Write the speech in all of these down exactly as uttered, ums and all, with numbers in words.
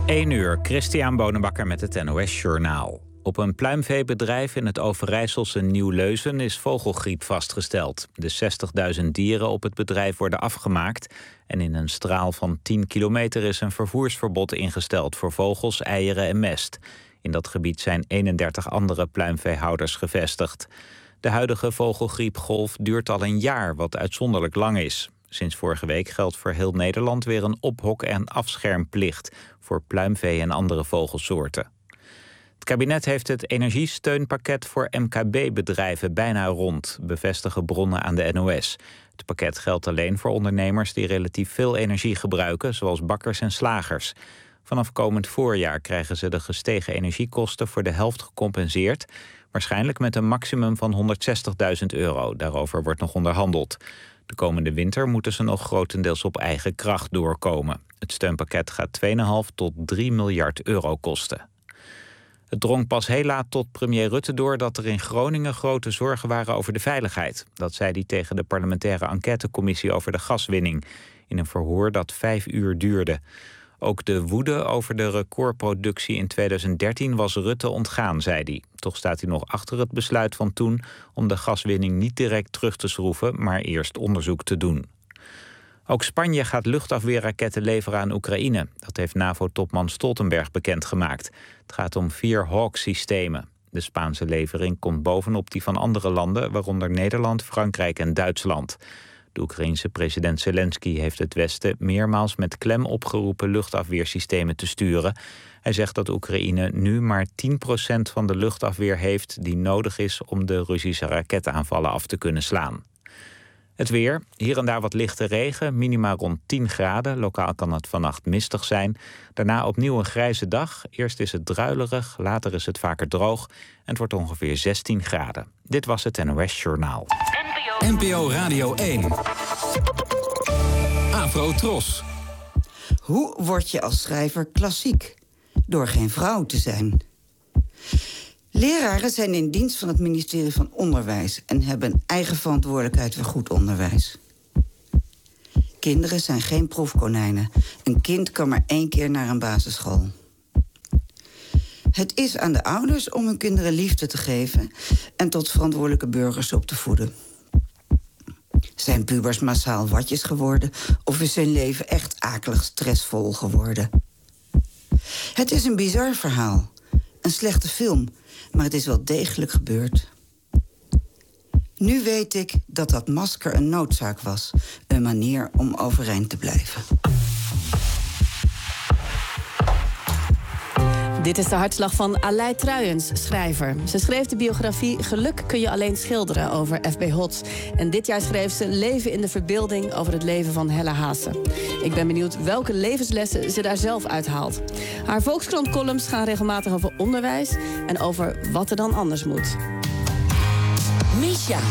één uur, Christian Bonenbakker met het N O S-journaal. Op een pluimveebedrijf in het Overijsselse Nieuw-Leusen is vogelgriep vastgesteld. De zestigduizend dieren op het bedrijf worden afgemaakt. En in een straal van tien kilometer is een vervoersverbod ingesteld voor vogels, eieren en mest. In dat gebied zijn eenendertig andere pluimveehouders gevestigd. De huidige vogelgriepgolf duurt al een jaar, wat uitzonderlijk lang is. Sinds vorige week geldt voor heel Nederland weer een ophok- en afschermplicht voor pluimvee en andere vogelsoorten. Het kabinet heeft het energiesteunpakket voor M K B-bedrijven bijna rond, bevestigen bronnen aan de N O S. Het pakket geldt alleen voor ondernemers die relatief veel energie gebruiken, zoals bakkers en slagers. Vanaf komend voorjaar krijgen ze de gestegen energiekosten voor de helft gecompenseerd, waarschijnlijk met een maximum van honderdzestigduizend euro. Daarover wordt nog onderhandeld. De komende winter moeten ze nog grotendeels op eigen kracht doorkomen. Het steunpakket gaat twee komma vijf tot drie miljard euro kosten. Het drong pas heel laat tot premier Rutte door dat er in Groningen grote zorgen waren over de veiligheid. Dat zei hij tegen de parlementaire enquêtecommissie over de gaswinning, in een verhoor dat vijf uur duurde. Ook de woede over de recordproductie in tweeduizend dertien was Rutte ontgaan, zei hij. Toch staat hij nog achter het besluit van toen om de gaswinning niet direct terug te schroeven, maar eerst onderzoek te doen. Ook Spanje gaat luchtafweerraketten leveren aan Oekraïne. Dat heeft NAVO-topman Stoltenberg bekendgemaakt. Het gaat om vier Hawk-systemen. De Spaanse levering komt bovenop die van andere landen, waaronder Nederland, Frankrijk en Duitsland. De Oekraïense president Zelensky heeft het Westen meermaals met klem opgeroepen luchtafweersystemen te sturen. Hij zegt dat Oekraïne nu maar tien procent van de luchtafweer heeft die nodig is om de Russische raketaanvallen af te kunnen slaan. Het weer, hier en daar wat lichte regen, minima rond tien graden. Lokaal kan het vannacht mistig zijn. Daarna opnieuw een grijze dag. Eerst is het druilerig, later is het vaker droog. En het wordt ongeveer zestien graden. Dit was het N O S Journaal. N P O Radio één. Afro Tros. Hoe word je als schrijver klassiek? Door geen vrouw te zijn. Leraren zijn in dienst van het ministerie van Onderwijs en hebben eigen verantwoordelijkheid voor goed onderwijs. Kinderen zijn geen proefkonijnen. Een kind kan maar één keer naar een basisschool. Het is aan de ouders om hun kinderen liefde te geven en tot verantwoordelijke burgers op te voeden. Zijn pubers massaal watjes geworden of is hun leven echt akelig stressvol geworden? Het is een bizar verhaal, een slechte film, maar het is wel degelijk gebeurd. Nu weet ik dat dat masker een noodzaak was, een manier om overeind te blijven. Dit is de hartslag van Aleid Truijens, schrijver. Ze schreef de biografie Geluk kun je alleen schilderen over F B Hots. En dit jaar schreef ze Leven in de verbeelding over het leven van Hella Haase. Ik ben benieuwd welke levenslessen ze daar zelf uithaalt. Haar Volkskrant-columns gaan regelmatig over onderwijs en over wat er dan anders moet. Misha.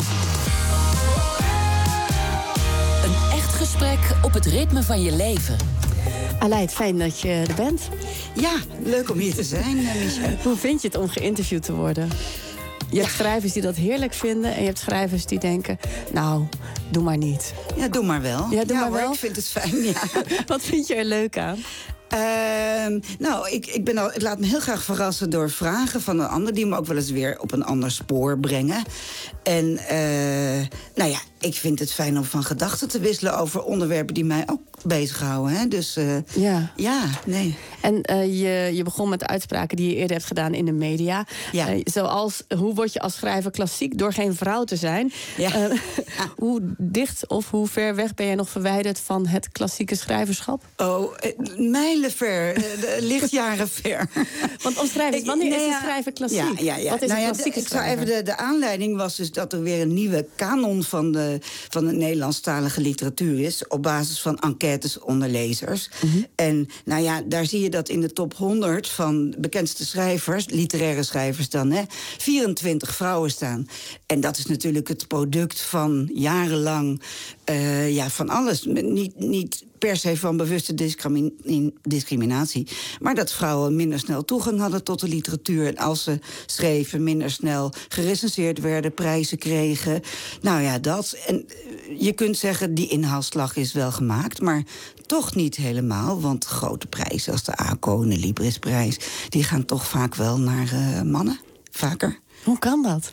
Een echt gesprek op het ritme van je leven. Aleid, fijn dat je er bent. Ja, leuk om hier te zijn, Misha. Hoe vind je het om geïnterviewd te worden? Je hebt ja. schrijvers die dat heerlijk vinden en je hebt schrijvers die denken, nou, doe maar niet. Ja, doe maar wel. Ja, doe ja, maar wel. Ik vind het fijn, ja. Wat vind je er leuk aan? Uh, nou, ik, ik, ben al, ik laat me heel graag verrassen door vragen van een ander die me ook wel eens weer op een ander spoor brengen. En uh, nou ja, ik vind het fijn om van gedachten te wisselen over onderwerpen die mij ook bezighouden. Hè? Dus uh, ja. ja, nee. En uh, je, je begon met de uitspraken die je eerder hebt gedaan in de media. Ja. Uh, zoals, hoe word je als schrijver klassiek door geen vrouw te zijn? Ja. Uh, hoe dicht of hoe ver weg ben je nog verwijderd van het klassieke schrijverschap? Oh, mijlenver, lichtjaren ver. Want als schrijver, wanneer nee, is ja, een schrijver klassiek? Ja, ja, ja. Wat is nou een ja, klassieke de, ik zou schrijver? even de, de aanleiding was dus dat er weer een nieuwe kanon van de, van de Nederlandstalige literatuur is, op basis van enquêtes onder lezers. Mm-hmm. En nou ja, daar zie je dat in de top honderd van bekendste schrijvers, literaire schrijvers dan, hè, vierentwintig vrouwen staan. En dat is natuurlijk het product van jarenlang uh, ja, van alles. Niet, niet per se van bewuste discrimi- discriminatie. Maar dat vrouwen minder snel toegang hadden tot de literatuur. En als ze schreven, minder snel gerecenseerd werden, prijzen kregen. Nou ja, dat. En je kunt zeggen, die inhaalslag is wel gemaakt, maar toch niet helemaal. Want grote prijzen als de A C O en de Librisprijs, die gaan toch vaak wel naar uh, mannen. Vaker. Hoe kan dat?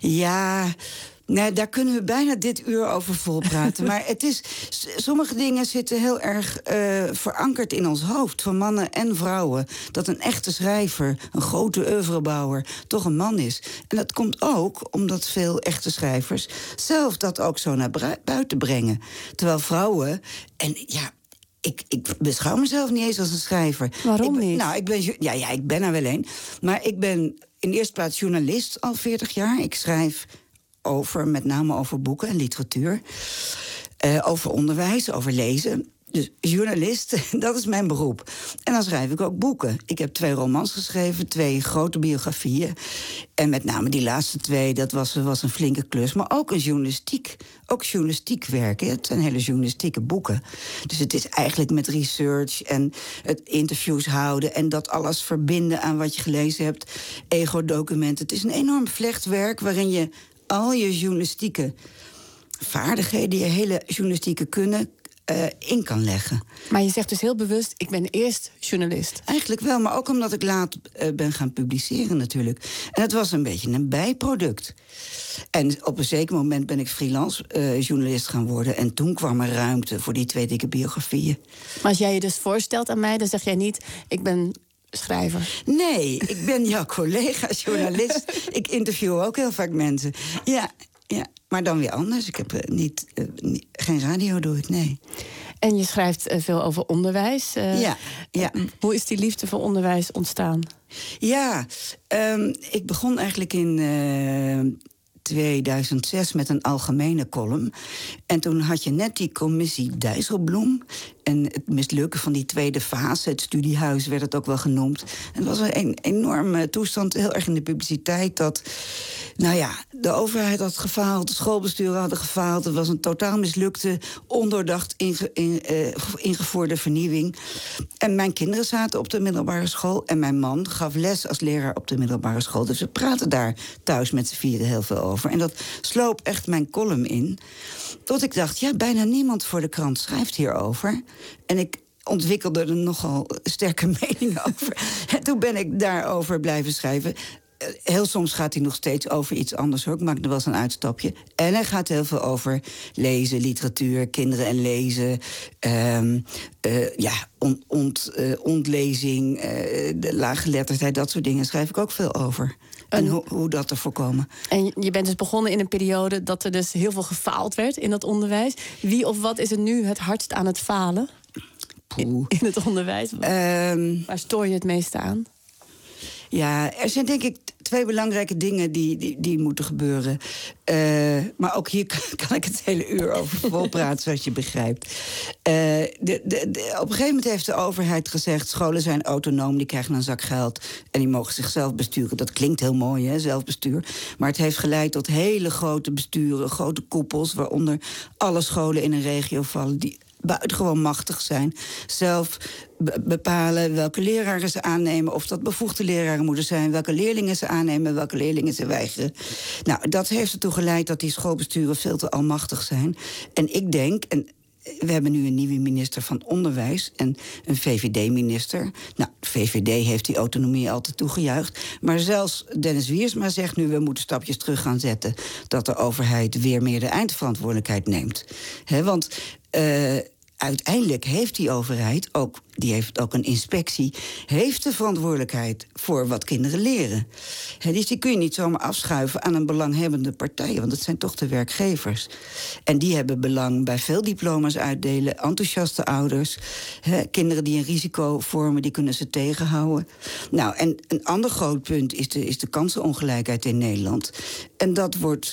Ja, nee, daar kunnen we bijna dit uur over volpraten. Maar het is, sommige dingen zitten heel erg uh, verankerd in ons hoofd, van mannen en vrouwen. Dat een echte schrijver, een grote oeuvrebouwer, toch een man is. En dat komt ook omdat veel echte schrijvers zelf dat ook zo naar buiten brengen. Terwijl vrouwen, en ja, Ik, ik beschouw mezelf niet eens als een schrijver. Waarom ik ben, niet? Nou, ik ben, ja, ja, ik ben er wel een. Maar ik ben in de eerste plaats journalist al veertig jaar. Ik schrijf over, met name over boeken en literatuur. Uh, over onderwijs, over lezen. Dus journalist, dat is mijn beroep. En dan schrijf ik ook boeken. Ik heb twee romans geschreven, twee grote biografieën. En met name die laatste twee, dat was, was een flinke klus. Maar ook een journalistiek, ook journalistiek werken. Het zijn hele journalistieke boeken. Dus het is eigenlijk met research en het interviews houden en dat alles verbinden aan wat je gelezen hebt. Ego-documenten. Het is een enorm vlechtwerk waarin je al je journalistieke vaardigheden, je hele journalistieke kunnen Uh, in kan leggen. Maar je zegt dus heel bewust, ik ben eerst journalist. Eigenlijk wel, maar ook omdat ik laat uh, ben gaan publiceren natuurlijk. En het was een beetje een bijproduct. En op een zeker moment ben ik freelance uh, journalist gaan worden. En toen kwam er ruimte voor die twee dikke biografieën. Maar als jij je dus voorstelt aan mij, dan zeg jij niet, ik ben schrijver. Nee, ik ben jouw collega journalist. Ik interview ook heel vaak mensen. Ja, ja. Maar dan weer anders. Ik heb uh, niet, uh, niet, geen radio doe ik, nee. En je schrijft uh, veel over onderwijs. Uh, ja, ja. Uh, hoe is die liefde voor onderwijs ontstaan? Ja, um, ik begon eigenlijk in uh, tweeduizend zes met een algemene column. En toen had je net die commissie Dijsselbloem. En het mislukken van die tweede fase, het studiehuis werd het ook wel genoemd. En het was een enorme toestand, heel erg in de publiciteit, dat, nou ja, de overheid had gefaald, de schoolbesturen hadden gefaald. Het was een totaal mislukte, ondoordacht inge, in, uh, ingevoerde vernieuwing. En mijn kinderen zaten op de middelbare school en mijn man gaf les als leraar op de middelbare school. Dus we praten daar thuis met z'n vieren heel veel over. En dat sloop echt mijn column in. Tot ik dacht, ja, bijna niemand voor de krant schrijft hierover. En ik ontwikkelde er nogal sterke meningen over. En toen ben ik daarover blijven schrijven. Heel soms gaat hij nog steeds over iets anders, hoor. Ik maak er wel eens een uitstapje. En hij gaat heel veel over lezen, literatuur, kinderen en lezen. Um, uh, ja, on, ont, uh, ontlezing, uh, de laaggeletterdheid, dat soort dingen schrijf ik ook veel over. En, en ho- hoe dat te voorkomen. En je bent dus begonnen in een periode dat er dus heel veel gefaald werd in dat onderwijs. Wie of wat is er nu het hardst aan het falen in, in het onderwijs? Um, Waar stoor je het meeste aan? Ja, er zijn denk ik twee belangrijke dingen die, die, die moeten gebeuren. Uh, maar ook hier kan, kan ik het hele uur over volpraten, zoals je begrijpt. Uh, de, de, de, op een gegeven moment heeft de overheid gezegd, scholen zijn autonoom, die krijgen een zak geld en die mogen zichzelf besturen. Dat klinkt heel mooi, hè, zelfbestuur. Maar het heeft geleid tot hele grote besturen, grote koepels, waaronder alle scholen in een regio vallen, die buitengewoon machtig zijn. Zelf be- bepalen welke leraren ze aannemen, of dat bevoegde leraren moeten zijn, welke leerlingen ze aannemen, welke leerlingen ze weigeren. Nou, dat heeft ertoe geleid dat die schoolbesturen veel te almachtig zijn. En ik denk, en we hebben nu een nieuwe minister van Onderwijs en een V V D-minister. Nou, de V V D heeft die autonomie altijd toegejuicht. Maar zelfs Dennis Wiersma zegt nu, we moeten stapjes terug gaan zetten, dat de overheid weer meer de eindverantwoordelijkheid neemt. He, want Uh, uiteindelijk heeft die overheid, ook, die heeft ook een inspectie, heeft de verantwoordelijkheid voor wat kinderen leren. He, dus die kun je niet zomaar afschuiven aan een belanghebbende partij, want het zijn toch de werkgevers. En die hebben belang bij veel diploma's uitdelen, enthousiaste ouders, he, kinderen die een risico vormen, die kunnen ze tegenhouden. Nou, en een ander groot punt is de, is de kansenongelijkheid in Nederland. En dat wordt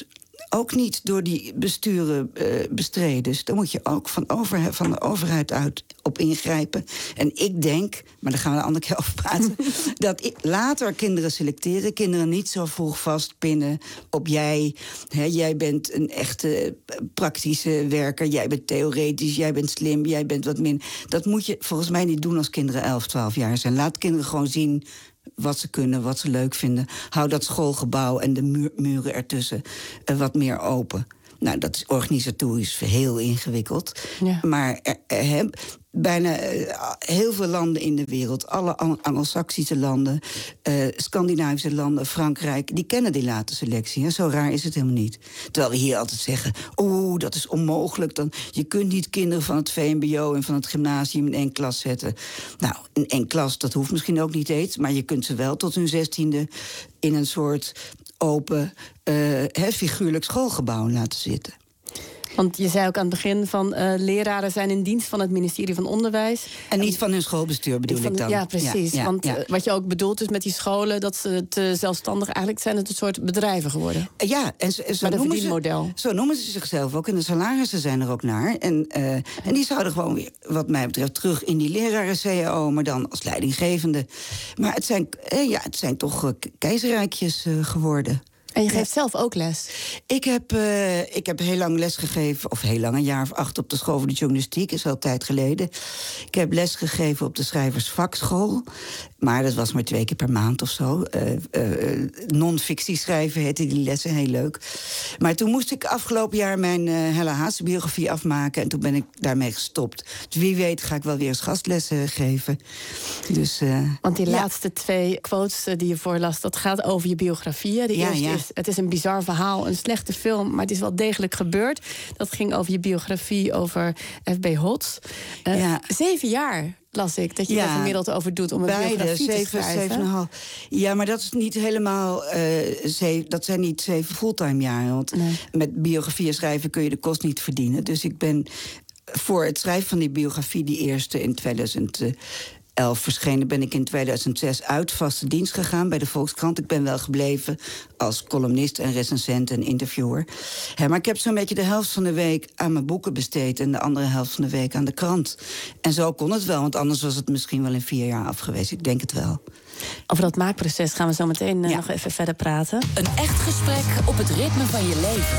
ook niet door die besturen uh, bestreden. Dus daar moet je ook van, over, van de overheid uit op ingrijpen. En ik denk, maar daar gaan we een andere keer over praten... dat ik later kinderen selecteren, kinderen niet zo vroeg vastpinnen op jij. Hè, jij bent een echte praktische werker, jij bent theoretisch, jij bent slim, jij bent wat min. Dat moet je volgens mij niet doen als kinderen elf, twaalf jaar zijn. Laat kinderen gewoon zien wat ze kunnen, wat ze leuk vinden. Hou dat schoolgebouw en de muur, muren ertussen uh, wat meer open. Nou, dat is organisatorisch heel ingewikkeld. Ja. Maar er, er, er, bijna uh, heel veel landen in de wereld, alle Anglo-Saxische landen, uh, Scandinavische landen, Frankrijk, die kennen die late selectie. Hè? Zo raar is het helemaal niet. Terwijl we hier altijd zeggen, oeh, dat is onmogelijk. Dan, je kunt niet kinderen van het V M B O en van het gymnasium in één klas zetten. Nou, in één klas, dat hoeft misschien ook niet eens, maar je kunt ze wel tot hun zestiende in een soort open, uh, he, figuurlijk schoolgebouw laten zitten. Want je zei ook aan het begin van uh, leraren zijn in dienst van het ministerie van Onderwijs. En niet van hun schoolbestuur bedoel van, ik dan. Ja, precies. Ja, ja, want ja. Uh, wat je ook bedoelt is met die scholen, dat ze te zelfstandig eigenlijk zijn het een soort bedrijven geworden. Uh, ja, en zo, zo, een noemen ze, zo noemen ze zichzelf ook. En de salarissen zijn er ook naar. En, uh, en die zouden gewoon weer, wat mij betreft, terug in die leraren-C A O, maar dan als leidinggevende. Maar het zijn, uh, ja, het zijn toch uh, keizerrijkjes uh, geworden. En je geeft ja. zelf ook les? Ik heb, uh, ik heb heel lang les gegeven, of heel lang, een jaar of acht op de school voor de journalistiek, is al tijd geleden. Ik heb les gegeven op de schrijversvakschool, maar dat was maar twee keer per maand of zo. Uh, uh, non-fictie schrijven heette die lessen, heel leuk. Maar toen moest ik afgelopen jaar mijn uh, Hella Haase biografie afmaken en toen ben ik daarmee gestopt. Dus wie weet ga ik wel weer eens gastlessen geven. Dus, uh, Want die ja. laatste twee quotes uh, die je voorlas, dat gaat over je biografieën. De ja, eerste ja. is, het is een bizar verhaal, een slechte film, maar het is wel degelijk gebeurd. Dat ging over je biografie over F B Hotz. Uh, ja. Zeven jaar las ik, dat je ja, er gemiddeld over doet om een beide, biografie zeven, te schrijven. Zeven en een half. Ja, maar dat is niet helemaal, uh, zeven, dat zijn niet zeven fulltime jaren. Want nee. met biografieën schrijven kun je de kost niet verdienen. Dus ik ben voor het schrijven van die biografie, die eerste in tweeduizend elf verschenen, ben ik in tweeduizend zes uit vaste dienst gegaan bij de Volkskrant. Ik ben wel gebleven als columnist en recensent en interviewer. Ja, maar ik heb zo'n beetje de helft van de week aan mijn boeken besteed en de andere helft van de week aan de krant. En zo kon het wel, want anders was het misschien wel in vier jaar af geweest. Ik denk het wel. Over dat maakproces gaan we zo meteen uh, ja. nog even verder praten. Een echt gesprek op het ritme van je leven.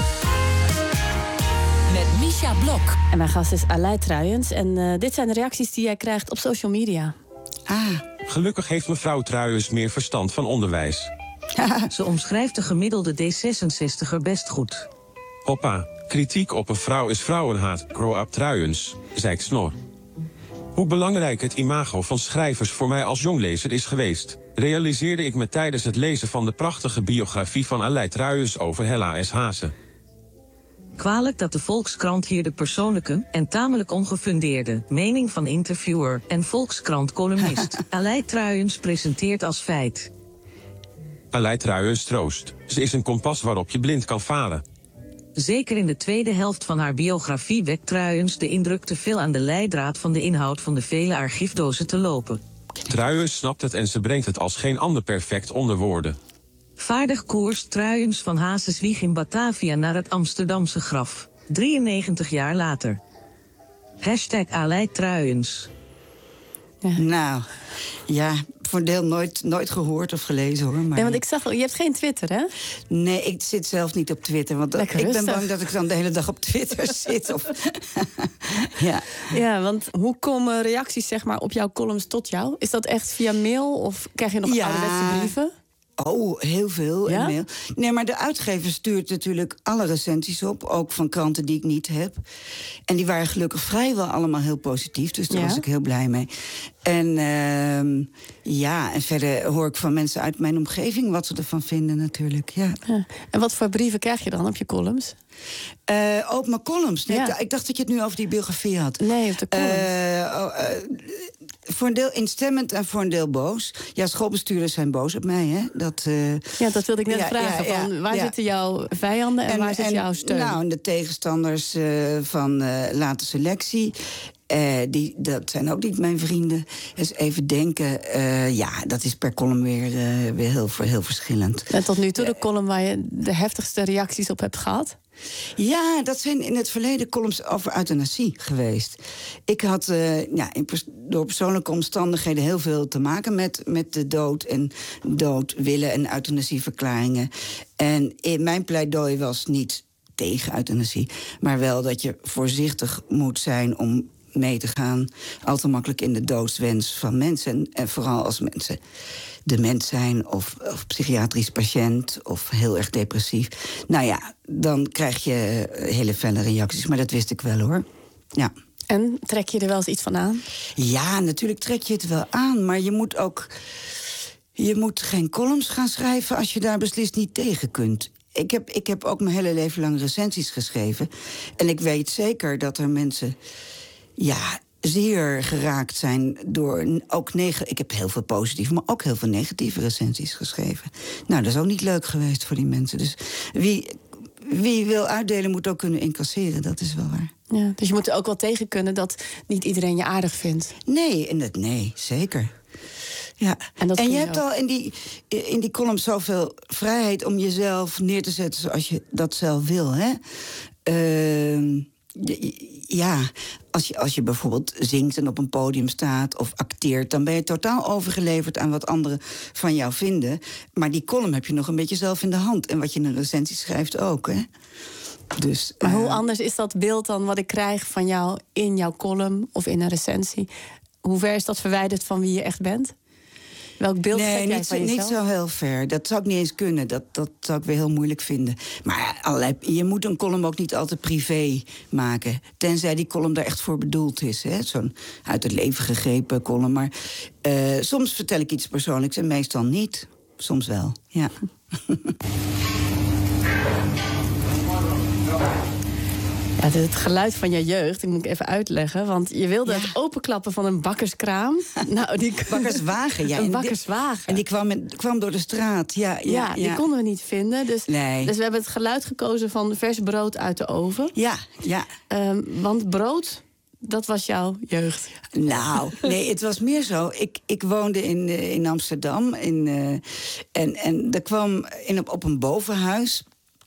Met Misha Blok. En mijn gast is Aleid Truijens. En uh, dit zijn de reacties die jij krijgt op social media. Ah. Gelukkig heeft mevrouw Truijens meer verstand van onderwijs. Ze omschrijft de gemiddelde D zesenzestiger best goed. Hoppa, kritiek op een vrouw is vrouwenhaat. Grow up Truijens, zei ik snor. Hoe belangrijk het imago van schrijvers voor mij als jonglezer is geweest, realiseerde ik me tijdens het lezen van de prachtige biografie van Aleid Truijens over Hella S. Haase. Kwalijk dat de Volkskrant hier de persoonlijke en tamelijk ongefundeerde mening van interviewer en Volkskrant-columnist Aleid Truijens presenteert als feit. Aleid Truijens troost. Ze is een kompas waarop je blind kan varen. Zeker in de tweede helft van haar biografie wekt Truijens de indruk te veel aan de leidraad van de inhoud van de vele archiefdozen te lopen. Truijens snapt het en ze brengt het als geen ander perfect onder woorden. Vaardig koerst Truijens van Hase's wieg in Batavia naar het Amsterdamse graf. drieënnegentig jaar later. Hashtag Aleid Truijens. Ja. Nou, ja, voor een deel nooit, nooit gehoord of gelezen hoor. Maar... Nee, want ik zag al, je hebt geen Twitter, hè? Nee, ik zit zelf niet op Twitter. Want ik ben rustig. bang dat ik dan de hele dag op Twitter zit. Of... ja. ja, want hoe komen reacties zeg maar, op jouw columns tot jou? Is dat echt via mail of krijg je nog ja. ouderwetse brieven? Oh, heel veel. Ja? Mail. Nee, maar de uitgever stuurt natuurlijk alle recensies op. Ook van kranten die ik niet heb. En die waren gelukkig vrijwel allemaal heel positief. Dus daar ja? was ik heel blij mee. En uh, ja, en verder hoor ik van mensen uit mijn omgeving wat ze ervan vinden natuurlijk. Ja. Ja. En wat voor brieven krijg je dan op je columns? Uh, ook mijn columns. Nee, ja. Ik dacht dat je het nu over die biografie had. Nee, op de columns. Uh, oh, uh, voor een deel instemmend en voor een deel boos. Ja, schoolbestuurders zijn boos op mij, hè? Dat, uh, ja, dat wilde ik net ja, vragen. Ja, ja, van, waar ja. zitten jouw vijanden en, en waar zit en, jouw steun? Nou, de tegenstanders uh, van uh, late selectie. Uh, die, dat zijn ook niet mijn vrienden. Dus even denken, uh, ja, dat is per column weer, uh, weer heel, heel verschillend. En tot nu toe de column waar je de heftigste reacties op hebt gehad? Ja, dat zijn in het verleden columns over euthanasie geweest. Ik had uh, ja, in pers- door persoonlijke omstandigheden heel veel te maken met, met de dood en dood willen en euthanasieverklaringen. En in mijn pleidooi was niet tegen euthanasie, maar wel dat je voorzichtig moet zijn om mee te gaan al te makkelijk in de doodswens van mensen. En vooral als mensen dement zijn of, of psychiatrisch patiënt of heel erg depressief. Nou ja, dan krijg je hele felle reacties. Maar dat wist ik wel, hoor. Ja. En trek je er wel eens iets van aan? Ja, natuurlijk trek je het wel aan. Maar je moet ook... Je moet geen columns gaan schrijven als je daar beslist niet tegen kunt. Ik heb, ik heb ook mijn hele leven lang recensies geschreven. En ik weet zeker dat er mensen... ja, zeer geraakt zijn door ook neg- ik heb heel veel positieve, maar ook heel veel negatieve recensies geschreven. Nou, dat is ook niet leuk geweest voor die mensen. Dus wie, wie wil uitdelen moet ook kunnen incasseren, dat is wel waar. Ja, dus je moet er ook wel tegen kunnen dat niet iedereen je aardig vindt. Nee, en dat, nee, zeker. Ja. En, dat en je hebt ook al in die, in die column zoveel vrijheid om jezelf neer te zetten zoals je dat zelf wil, hè? Uh, Ja, als je, als je bijvoorbeeld zingt en op een podium staat of acteert, dan ben je totaal overgeleverd aan wat anderen van jou vinden. Maar die column heb je nog een beetje zelf in de hand. En wat je in een recensie schrijft ook, hè. Dus, maar hoe uh, anders is dat beeld dan wat ik krijg van jou in jouw column of in een recensie? Hoe ver is dat verwijderd van wie je echt bent? Welk beeld nee, heb jij niet, van jezelf? niet zo heel ver. Dat zou ik niet eens kunnen. Dat, dat zou ik weer heel moeilijk vinden. Maar allerlei, je moet een column ook niet altijd privé maken. Tenzij die column daar echt voor bedoeld is. Hè? Zo'n uit het leven gegrepen column. Maar uh, soms vertel ik iets persoonlijks en meestal niet. Soms wel, ja. Ja, het geluid van je jeugd, dat moet ik even uitleggen. Want je wilde ja. het openklappen van een bakkerskraam. Nou, die bakkerswagen, ja. Een bakkerswagen. En die kwam, met, kwam door de straat, ja. Ja, ja, die ja. konden we niet vinden. Dus, nee. dus we hebben het geluid gekozen van vers brood uit de oven. Ja, ja. Um, want brood, dat was jouw jeugd. Nou, nee, het was meer zo. Ik, ik woonde in, uh, in Amsterdam. In, uh, en, en er kwam in, op, op een bovenhuis.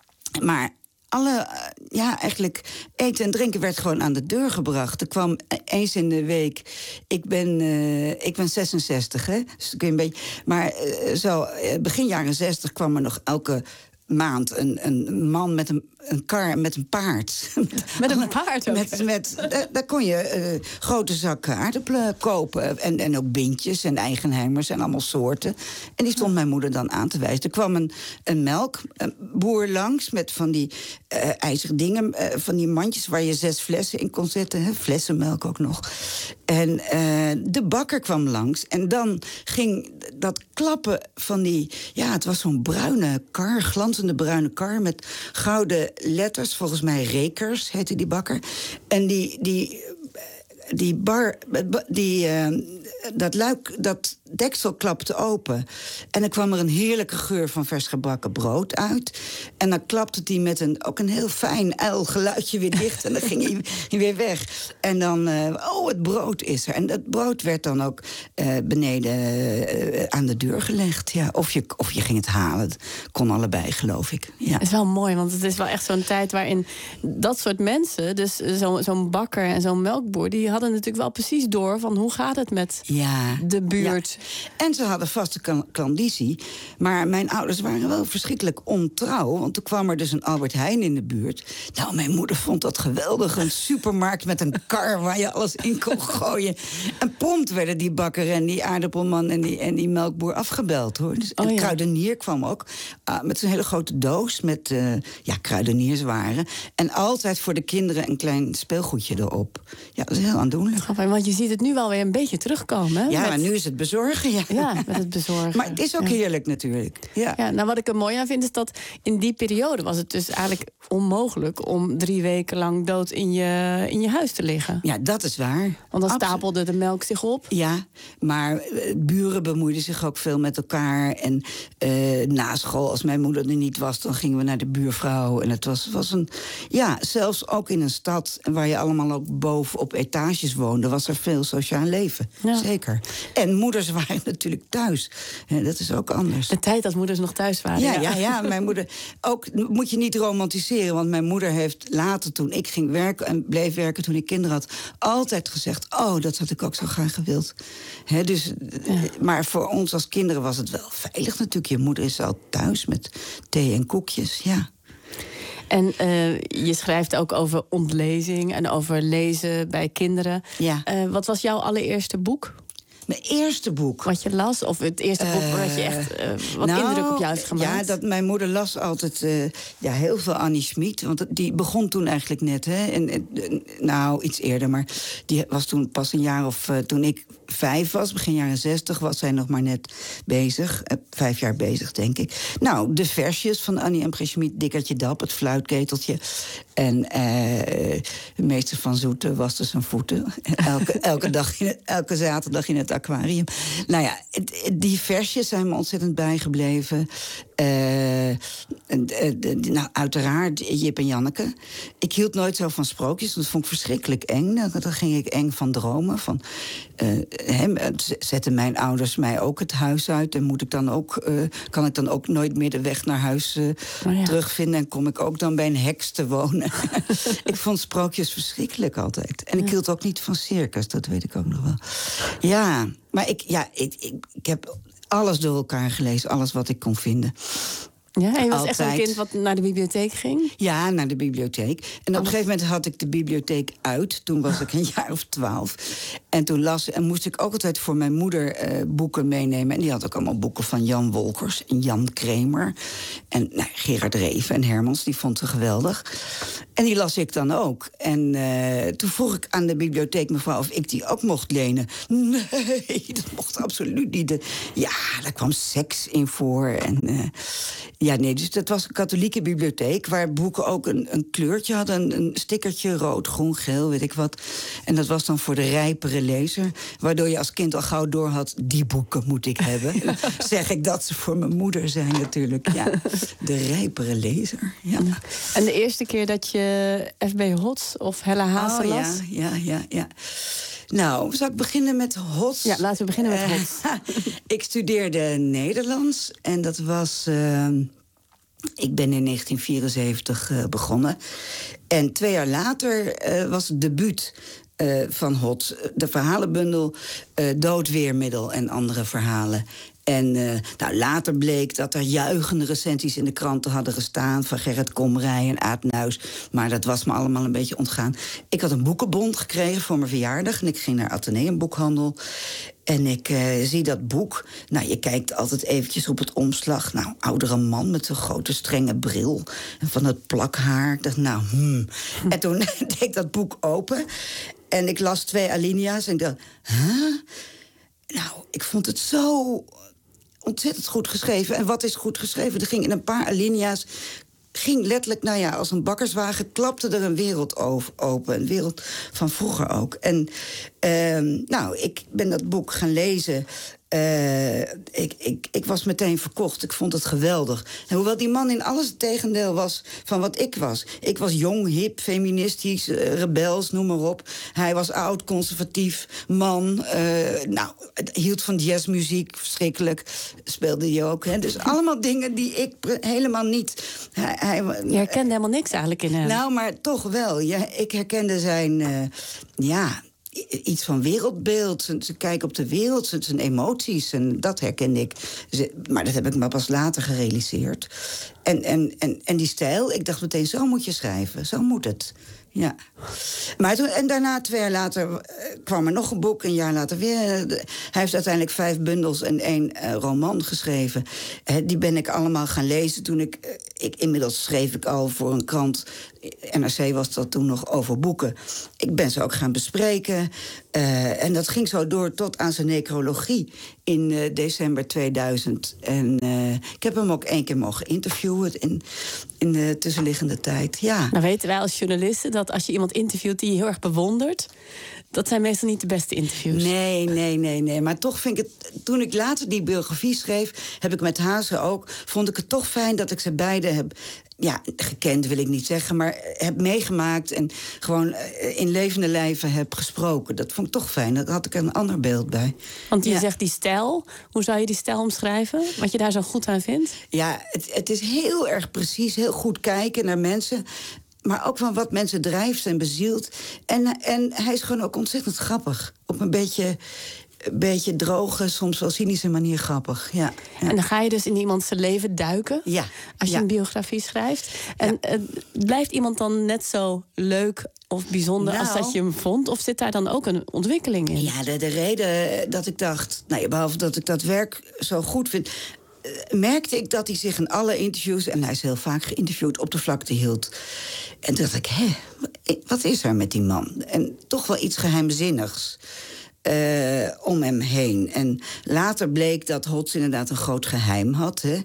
Maar alle, ja, eigenlijk eten en drinken werd gewoon aan de deur gebracht. Er kwam eens in de week. Ik ben, uh, ik ben zesenzestig, hè? Dus kun je een beetje. Maar uh, zo, begin jaren zestig kwam er nog elke maand een, een man met een, een kar met een paard. Met een paard ook? Met, met, daar, daar kon je uh, grote zakken aardappelen kopen. En, en ook bintjes en eigenheimers en allemaal soorten. En die stond mijn moeder dan aan te wijzen. Er kwam een, een melkboer langs met van die uh, ijzeren dingen. Uh, van die mandjes waar je zes flessen in kon zetten. Hè? Flessenmelk ook nog. En uh, de bakker kwam langs. En dan ging dat klappen van die... Ja, het was zo'n bruine kar, glanzende bruine kar met gouden letters, volgens mij Rekers heette die bakker. En die, die, die bar, die, uh, dat luik, dat deksel klapte open. En dan kwam er een heerlijke geur van vers gebakken brood uit. En dan klapte die met een, ook een heel fijn uil geluidje weer dicht. En dan ging hij, hij weer weg. En dan, uh, oh, het brood is er. En dat brood werd dan ook uh, beneden uh, aan de deur gelegd. Ja. Of, je, of je ging het halen. Het kon allebei, geloof ik. Ja. Het is wel mooi, want het is wel echt zo'n tijd waarin dat soort mensen, dus zo, zo'n bakker en zo'n melkboer, die hadden natuurlijk wel precies door van hoe gaat het met ja. de buurt. Ja. En ze hadden vaste klandizie. Maar mijn ouders waren wel verschrikkelijk ontrouw. Want toen kwam er dus een Albert Heijn in de buurt. Nou, mijn moeder vond dat geweldig. Een supermarkt met een kar waar je alles in kon gooien. En prompt werden die bakker en die aardappelman en die, en die melkboer afgebeld, hoor. Dus, en oh, de ja. kruidenier kwam ook uh, met zo'n hele grote doos met uh, ja, kruidenierswaren. En altijd voor de kinderen een klein speelgoedje erop. Ja, dat is heel aandoenlijk. Grappig, want je ziet het nu wel weer een beetje terugkomen. terugkomen. Hè? Ja, met, maar nu is het bezorgen. Ja, ja met het bezorgen. Maar het is ook ja. heerlijk natuurlijk. Ja. Ja, nou, wat ik er mooi aan vind is dat in die periode was het dus eigenlijk onmogelijk om drie weken lang dood in je, in je huis te liggen. Ja, dat is waar. Want dan Absoluut. stapelde de melk zich op. Ja, maar uh, buren bemoeiden zich ook veel met elkaar. En uh, na school, als mijn moeder er niet was, dan gingen we naar de buurvrouw. En het was, was een... Ja, zelfs ook in een stad waar je allemaal ook boven op etages woonde, was er veel sociaal leven. Ja. Zeker. En moeders waren natuurlijk thuis. Ja, dat is ook anders. De tijd dat moeders nog thuis waren. Ja, ja, ja, mijn moeder... Ook moet je niet romantiseren, want mijn moeder heeft later, toen ik ging werken en bleef werken toen ik kinderen had, altijd gezegd, oh, dat had ik ook zo graag gewild. He, dus, ja. Maar voor ons als kinderen was het wel veilig natuurlijk. Je moeder is al thuis met thee en koekjes, ja. En uh, je schrijft ook over ontlezing en over lezen bij kinderen. Ja. Uh, wat was jouw allereerste boek? Mijn eerste boek. Wat je las? Of het eerste boek uh, wat je echt uh, wat nou, indruk op jou heeft gemaakt? Ja, dat mijn moeder las altijd uh, ja, heel veel Annie Schmid. Want die begon toen eigenlijk net. Hè, en, uh, nou, iets eerder. Maar die was toen pas een jaar of... Uh, toen ik vijf was, begin jaren zestig, was zij nog maar net bezig. Uh, vijf jaar bezig, denk ik. Nou, de versjes van Annie M. G. Schmid. Dikkertje Dap, het fluitketeltje. En uh, de meester van Zoete waste zijn voeten. Elke, elke, dag in het, elke zaterdag in het aquarium. Nou ja, die versjes zijn me ontzettend bijgebleven. Uh, uh, uh, nou, uiteraard Jip en Janneke. Ik hield nooit zo van sprookjes, dat vond ik verschrikkelijk eng. Daar, daar ging ik eng van dromen. Van, uh, hem, zetten mijn ouders mij ook het huis uit? En moet ik dan ook, uh, kan ik dan ook nooit meer de weg naar huis uh, oh ja. terugvinden? En kom ik ook dan bij een heks te wonen? Ik vond sprookjes verschrikkelijk altijd. En ik hield ook niet van circus, dat weet ik ook nog wel. Ja, maar ik, ja, ik, ik, ik heb alles door elkaar gelezen, alles wat ik kon vinden. Ja, en je was Altijd. echt een kind wat naar de bibliotheek ging? Ja, naar de bibliotheek. En op een gegeven moment had ik de bibliotheek uit. Toen was ik een jaar of twaalf. En toen las en moest ik ook altijd voor mijn moeder uh, boeken meenemen. En die had ook allemaal boeken van Jan Wolkers en Jan Kramer. En nou, Gerard Reven en Hermans, die vond ze geweldig. En die las ik dan ook. En uh, toen vroeg ik aan de bibliotheekmevrouw of ik die ook mocht lenen. Nee, dat mocht absoluut niet. Ja, daar kwam seks in voor. En uh, ja, nee, dus dat was een katholieke bibliotheek waar boeken ook een, een kleurtje hadden. Een, een stickertje, rood, groen, geel, weet ik wat. En dat was dan voor de rijpere lezer. Waardoor je als kind al gauw door had, die boeken moet ik hebben. Zeg ik dat ze voor mijn moeder zijn natuurlijk. Ja, de rijpere lezer, ja. En de eerste keer dat je F B Hots of Hella Haase oh, las? Ja, ja, ja, ja. Nou, zal ik beginnen met Hots? Ja, laten we beginnen met Hots. Uh, ik studeerde Nederlands en dat was... Uh, ik ben in negentien vierenzeventig uh, begonnen. En twee jaar later uh, was het debuut uh, van Hots. De verhalenbundel uh, Doodweermiddel en andere verhalen. En uh, nou, later bleek dat er juichende recensies in de kranten hadden gestaan... van Gerrit Komrij en Aad Nuis. Maar dat was me allemaal een beetje ontgaan. Ik had een boekenbon gekregen voor mijn verjaardag... en ik ging naar Atheneum Boekhandel. En ik uh, zie dat boek. Nou, je kijkt altijd eventjes op het omslag. Nou, oudere man met een grote strenge bril. En van het plakhaar. Ik dacht, nou, hmm. En toen deed ik dat boek open. En ik las twee alinea's en ik dacht, huh? Nou, ik vond het zo ontzettend goed geschreven. En wat is goed geschreven? Er ging in een paar alinea's... ging letterlijk, nou ja, als een bakkerswagen... klapte er een wereld open. Een wereld van vroeger ook. En uh, nou, ik ben dat boek gaan lezen... Uh, ik, ik, ik was meteen verkocht. Ik vond het geweldig. En hoewel die man in alles het tegendeel was van wat ik was. Ik was jong, hip, feministisch, uh, rebels, noem maar op. Hij was oud, conservatief, man. Uh, nou, hield van jazzmuziek, verschrikkelijk. Speelde hij ook. Hè? Dus allemaal dingen die ik helemaal niet... Hij, hij, Je herkende helemaal niks eigenlijk in hem. Nou, maar toch wel. Ja, ik herkende zijn... Uh, ja... iets van wereldbeeld, zijn, zijn kijk op de wereld, zijn, zijn emoties. En dat herkende ik. Maar dat heb ik me pas later gerealiseerd. En, en, en, en die stijl, ik dacht meteen, zo moet je schrijven. Zo moet het. Ja. Maar toen, en daarna, twee jaar later, uh, kwam er nog een boek. Een jaar later weer. Uh, de, hij heeft uiteindelijk vijf bundels en één uh, roman geschreven. Uh, die ben ik allemaal gaan lezen toen ik uh, ik, inmiddels schreef ik al voor een krant. N R C was dat toen nog over boeken. Ik ben ze ook gaan bespreken. Uh, en dat ging zo door tot aan zijn necrologie in uh, december tweeduizend. En uh, ik heb hem ook één keer mogen interviewen in, in de tussenliggende tijd. Ja. Nou weten wij als journalisten dat als je iemand interviewt die je heel erg bewondert, dat zijn meestal niet de beste interviews. Nee, nee, nee, nee. Maar toch vind ik het. Toen ik later die biografie schreef, heb ik met Haase ook. Vond ik het toch fijn dat ik ze beide heb. Ja, gekend wil ik niet zeggen, maar heb meegemaakt en gewoon in levende lijven heb gesproken. Dat vond ik toch fijn. Daar had ik een ander beeld bij. Want je ja. zegt die stijl. Hoe zou je die stijl omschrijven? Wat je daar zo goed aan vindt? Ja, het, het is heel erg precies, heel goed kijken naar mensen. Maar ook van wat mensen drijft en bezielt. En, en hij is gewoon ook ontzettend grappig. Op een beetje, een beetje droge, soms wel cynische manier grappig. Ja, ja. En dan ga je dus in iemands leven duiken. Ja. Als je ja. een biografie schrijft. En ja. uh, blijft iemand dan net zo leuk of bijzonder nou, als dat je hem vond? Of zit daar dan ook een ontwikkeling in? Ja, de, de reden dat ik dacht, nou ja, behalve dat ik dat werk zo goed vind, merkte ik dat hij zich in alle interviews, en hij is heel vaak geïnterviewd, op de vlakte hield. En toen dacht ik, hé, wat is er met die man? En toch wel iets geheimzinnigs uh, om hem heen. En later bleek dat Hots inderdaad een groot geheim had. Hè.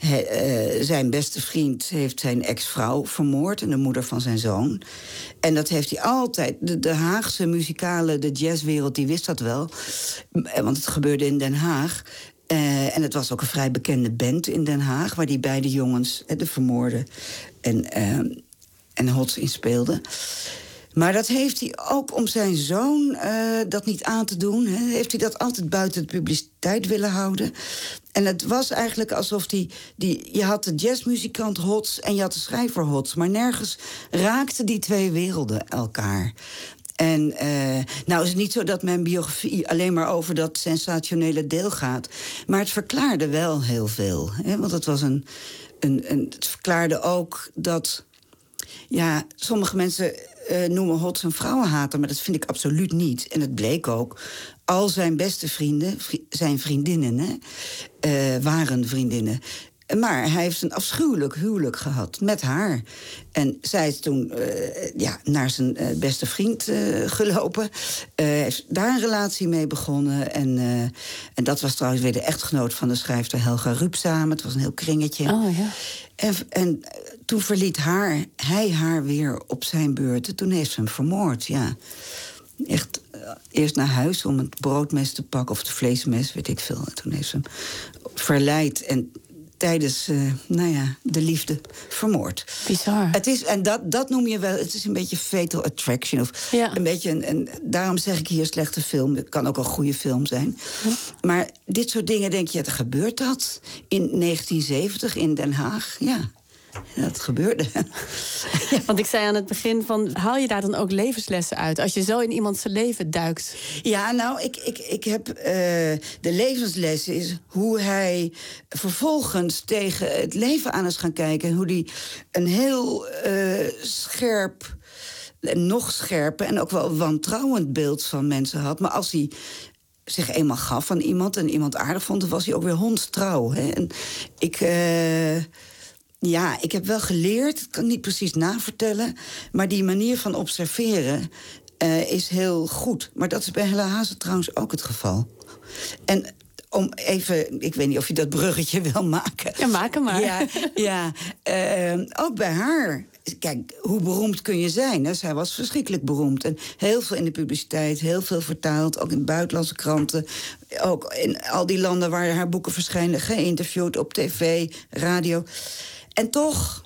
He, uh, zijn beste vriend heeft zijn ex-vrouw vermoord en de moeder van zijn zoon. En dat heeft hij altijd. De, de Haagse muzikale, de jazzwereld, die wist dat wel. Want het gebeurde in Den Haag. Uh, en het was ook een vrij bekende band in Den Haag, waar die beide jongens, de vermoorden en, uh, en Hots in speelden. Maar dat heeft hij ook om zijn zoon uh, dat niet aan te doen. Hè, heeft hij dat altijd buiten de publiciteit willen houden. En het was eigenlijk alsof die, die, je had de jazzmuzikant Hots en je had de schrijver Hots, maar nergens raakten die twee werelden elkaar. En uh, nou is het niet zo dat mijn biografie alleen maar over dat sensationele deel gaat. Maar het verklaarde wel heel veel. Hè? Want het was een, een, een. Het verklaarde ook dat. Ja, sommige mensen uh, noemen Hots een vrouwenhater, maar dat vind ik absoluut niet. En het bleek ook. Al zijn beste vrienden, vri- zijn vriendinnen, hè, uh, waren vriendinnen. Maar hij heeft een afschuwelijk huwelijk gehad met haar. En zij is toen uh, ja, naar zijn uh, beste vriend uh, gelopen. Hij uh, heeft daar een relatie mee begonnen. En, uh, en dat was trouwens weer de echtgenoot van de schrijfster Helga Rup samen. Het was een heel kringetje. Oh, ja. En, en toen verliet haar, hij haar weer op zijn beurt. Toen heeft ze hem vermoord, ja. Echt uh, eerst naar huis om het broodmes te pakken, of het vleesmes, weet ik veel. En toen heeft ze hem verleid en tijdens, uh, nou ja, de liefde vermoord. Bizar. Het is, en dat, dat noem je wel, het is een beetje fatal attraction. Of ja. een beetje een, een, daarom zeg ik hier slechte film. Het kan ook een goede film zijn. Hm. Maar dit soort dingen denk je, ja, gebeurt dat in negentien zeventig in Den Haag? Ja. Dat gebeurde. Ja. Want ik zei aan het begin van, haal je daar dan ook levenslessen uit als je zo in iemands leven duikt? Ja, nou, ik, ik, ik heb uh, de levenslessen is hoe hij vervolgens tegen het leven aan is gaan kijken. Hoe hij een heel uh, scherp, nog scherper en ook wel wantrouwend beeld van mensen had. Maar als hij zich eenmaal gaf aan iemand en iemand aardig vond, dan was hij ook weer hondstrouw. Hè? En ik. Uh, Ja, ik heb wel geleerd, dat kan ik niet precies navertellen, maar die manier van observeren uh, is heel goed. Maar dat is bij Hella Haase trouwens ook het geval. En om even, ik weet niet of je dat bruggetje wil maken. Ja, maak hem maar. Ja, ja uh, ook bij haar. Kijk, hoe beroemd kun je zijn? Hè? Zij was verschrikkelijk beroemd. En heel veel in de publiciteit, heel veel vertaald. Ook in buitenlandse kranten. Ook in al die landen waar haar boeken verschijnen. Geïnterviewd op tv, radio. En toch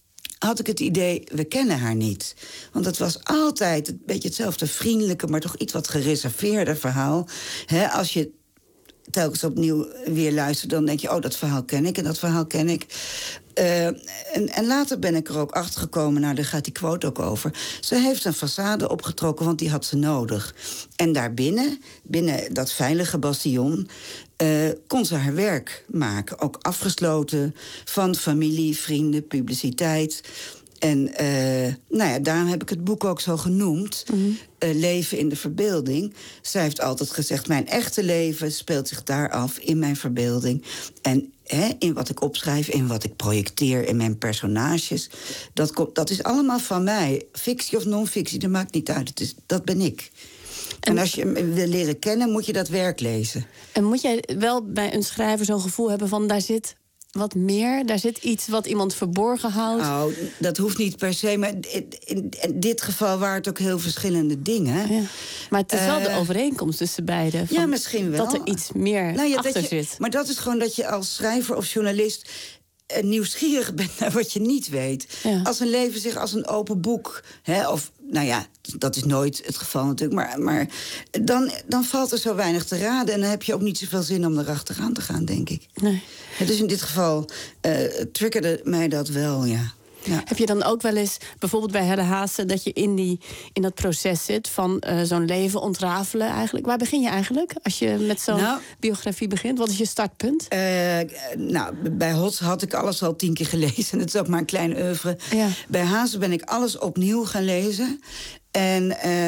had ik het idee, we kennen haar niet. Want het was altijd een beetje hetzelfde vriendelijke, maar toch iets wat gereserveerde verhaal. He, als je telkens opnieuw weer luistert, dan denk je, oh, dat verhaal ken ik en dat verhaal ken ik. Uh, en, en later ben ik er ook achter gekomen, nou, daar gaat die quote ook over. Ze heeft een façade opgetrokken, want die had ze nodig. En daarbinnen, binnen dat veilige bastion, Uh, kon ze haar werk maken. Ook afgesloten van familie, vrienden, publiciteit. En uh, nou ja, daarom heb ik het boek ook zo genoemd. Mm-hmm. Uh, leven in de verbeelding. Zij heeft altijd gezegd, mijn echte leven speelt zich daar af in mijn verbeelding. En hè, in wat ik opschrijf, in wat ik projecteer, in mijn personages. Dat, komt, dat is allemaal van mij. Fictie of non-fictie, dat maakt niet uit. Het is, dat ben ik. En, en als je hem wil leren kennen, moet je dat werk lezen. En moet jij wel bij een schrijver zo'n gevoel hebben van, daar zit wat meer? Daar zit iets wat iemand verborgen houdt? Nou, dat hoeft niet per se. Maar in, in, in dit geval waren het ook heel verschillende dingen. Ja. Maar het is wel uh, de overeenkomst tussen beiden. Ja, misschien wel. Dat er iets meer nou ja, achter je, zit. Maar dat is gewoon dat je als schrijver of journalist nieuwsgierig bent naar wat je niet weet. Ja. Als een leven zich als een open boek, hè, of nou ja, dat is nooit het geval natuurlijk, maar, maar dan, dan valt er zo weinig te raden en dan heb je ook niet zoveel zin om erachteraan te gaan, denk ik. Nee. Dus in dit geval uh, triggerde mij dat wel, ja. Ja. Heb je dan ook wel eens, bijvoorbeeld bij Helle Haase, dat je in, die, in dat proces zit van uh, zo'n leven ontrafelen eigenlijk? Waar begin je eigenlijk als je met zo'n nou, biografie begint? Wat is je startpunt? Uh, nou, bij Hots had ik alles al tien keer gelezen. Het is ook maar een klein oeuvre. Ja. Bij Haase ben ik alles opnieuw gaan lezen. En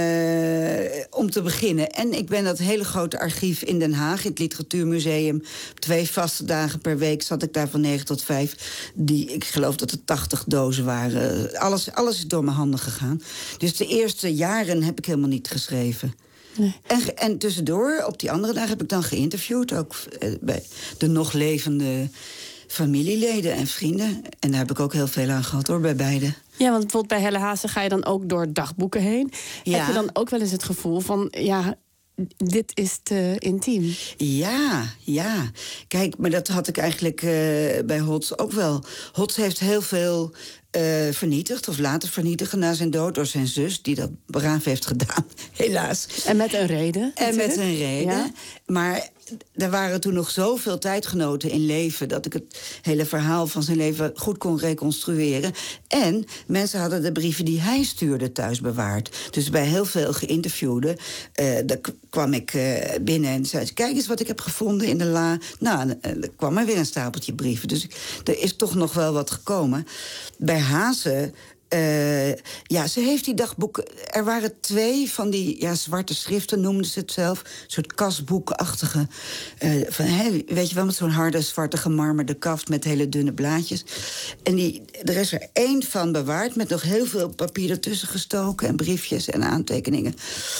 uh, om te beginnen. En ik ben dat hele grote archief in Den Haag, in het Literatuurmuseum. Twee vaste dagen per week zat ik daar van negen tot vijf. Die, ik geloof dat er tachtig dozen waren. Alles, alles is door mijn handen gegaan. Dus de eerste jaren heb ik helemaal niet geschreven. Nee. En, en tussendoor, op die andere dagen, heb ik dan geïnterviewd. Ook uh, bij de nog levende familieleden en vrienden. En daar heb ik ook heel veel aan gehad, hoor, bij beide. Ja, want bijvoorbeeld bij Helle Haase ga je dan ook door dagboeken heen. Ja. Heb je dan ook wel eens het gevoel van, ja, dit is te intiem? Ja, ja. Kijk, maar dat had ik eigenlijk uh, bij Hots ook wel. Hots heeft heel veel uh, vernietigd, of laten vernietigen na zijn dood door zijn zus, die dat braaf heeft gedaan, helaas. En met een reden. En met een reden. Ja. Maar er waren toen nog zoveel tijdgenoten in leven dat ik het hele verhaal van zijn leven goed kon reconstrueren. En mensen hadden de brieven die hij stuurde thuis bewaard. Dus bij heel veel geïnterviewden uh, daar kwam ik uh, binnen en zei, kijk eens wat ik heb gevonden in de la. Nou, er kwam er weer een stapeltje brieven. Dus ik, er is toch nog wel wat gekomen. Bij Haase, Uh, ja, ze heeft die dagboeken. Er waren twee van die ja, zwarte schriften, noemden ze het zelf. Een soort kasboekachtige. Uh, van, he, weet je wel, met zo'n harde, zwarte, gemarmerde kaft met hele dunne blaadjes. En die, er is er één van bewaard met nog heel veel papier ertussen gestoken en briefjes en aantekeningen.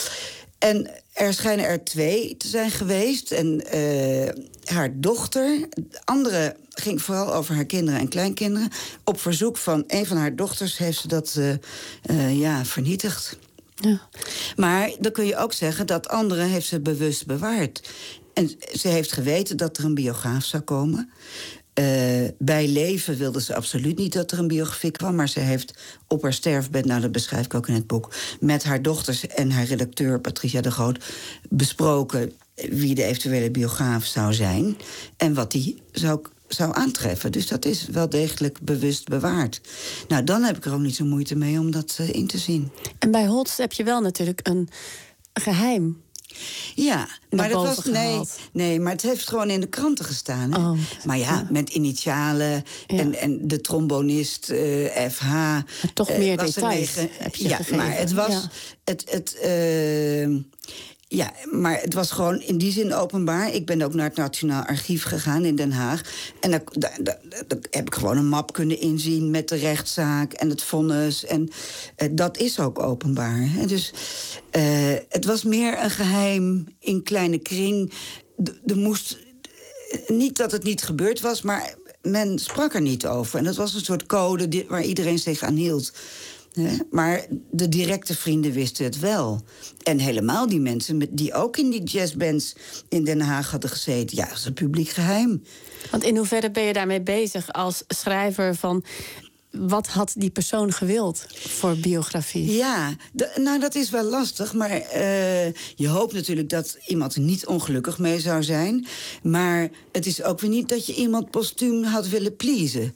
En er schijnen er twee te zijn geweest. En uh, haar dochter, de andere ging vooral over haar kinderen en kleinkinderen. Op verzoek van een van haar dochters heeft ze dat uh, uh, ja, vernietigd. Ja. Maar dan kun je ook zeggen dat andere heeft ze bewust bewaard. En ze heeft geweten dat er een biograaf zou komen. Uh, bij leven wilde ze absoluut niet dat er een biografie kwam, maar ze heeft op haar sterfbed, nou dat beschrijf ik ook in het boek, met haar dochters en haar redacteur Patricia de Groot besproken wie de eventuele biograaf zou zijn en wat die zou, zou aantreffen. Dus dat is wel degelijk bewust bewaard. Nou, dan heb ik er ook niet zo moeite mee om dat uh, in te zien. En bij Hots heb je wel natuurlijk een geheim. Ja, maar dat was nee, nee, maar het heeft gewoon in de kranten gestaan. Hè? Oh, maar ja, ja, met initialen ja. en, en de trombonist uh, F H. Maar toch meer uh, details ge- heb je ja, gegeven. Maar het was ja. het, het uh, ja, maar het was gewoon in die zin openbaar. Ik ben ook naar het Nationaal Archief gegaan in Den Haag. En daar, daar, daar, daar heb ik gewoon een map kunnen inzien met de rechtszaak en het vonnis. En uh, dat is ook openbaar. Hè? Dus uh, het was meer een geheim in kleine kring. Er moest niet dat het niet gebeurd was, maar men sprak er niet over. En dat was een soort code die, waar iedereen zich aan hield. He, maar de directe vrienden wisten het wel. En helemaal die mensen met, die ook in die jazzbands in Den Haag hadden gezeten. Ja, dat is een publiek geheim. Want in hoeverre ben je daarmee bezig als schrijver van wat had die persoon gewild voor biografie? Ja, de, nou dat is wel lastig. Maar uh, je hoopt natuurlijk dat iemand er niet ongelukkig mee zou zijn. Maar het is ook weer niet dat je iemand postuum had willen pleasen.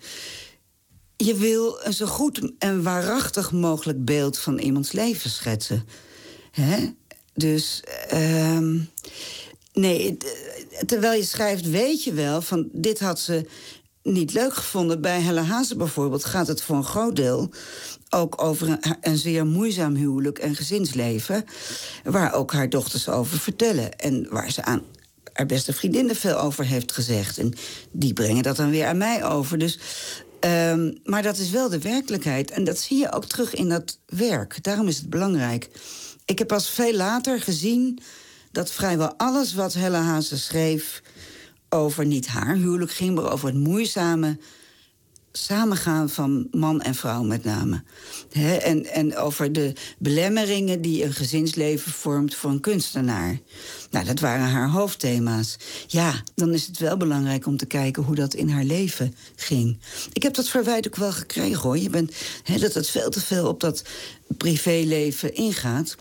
Je wil een zo goed en waarachtig mogelijk beeld van iemands leven schetsen. Hè? Dus, uh, nee, terwijl je schrijft weet je wel van dit had ze niet leuk gevonden. Bij Helle Haase bijvoorbeeld gaat het voor een groot deel ook over een, een zeer moeizaam huwelijk en gezinsleven, waar ook haar dochters over vertellen. En waar ze aan haar beste vriendinnen veel over heeft gezegd. En die brengen dat dan weer aan mij over. Dus, um, maar dat is wel de werkelijkheid. En dat zie je ook terug in dat werk. Daarom is het belangrijk. Ik heb pas veel later gezien dat vrijwel alles wat Helle Haase schreef over niet haar huwelijk ging, maar over het moeizame samengaan van man en vrouw met name. He, en, en over de belemmeringen die een gezinsleven vormt voor een kunstenaar. Nou, dat waren haar hoofdthema's. Ja, dan is het wel belangrijk om te kijken hoe dat in haar leven ging. Ik heb dat verwijt ook wel gekregen, hoor. Je bent, he, dat het veel te veel op dat privéleven ingaat.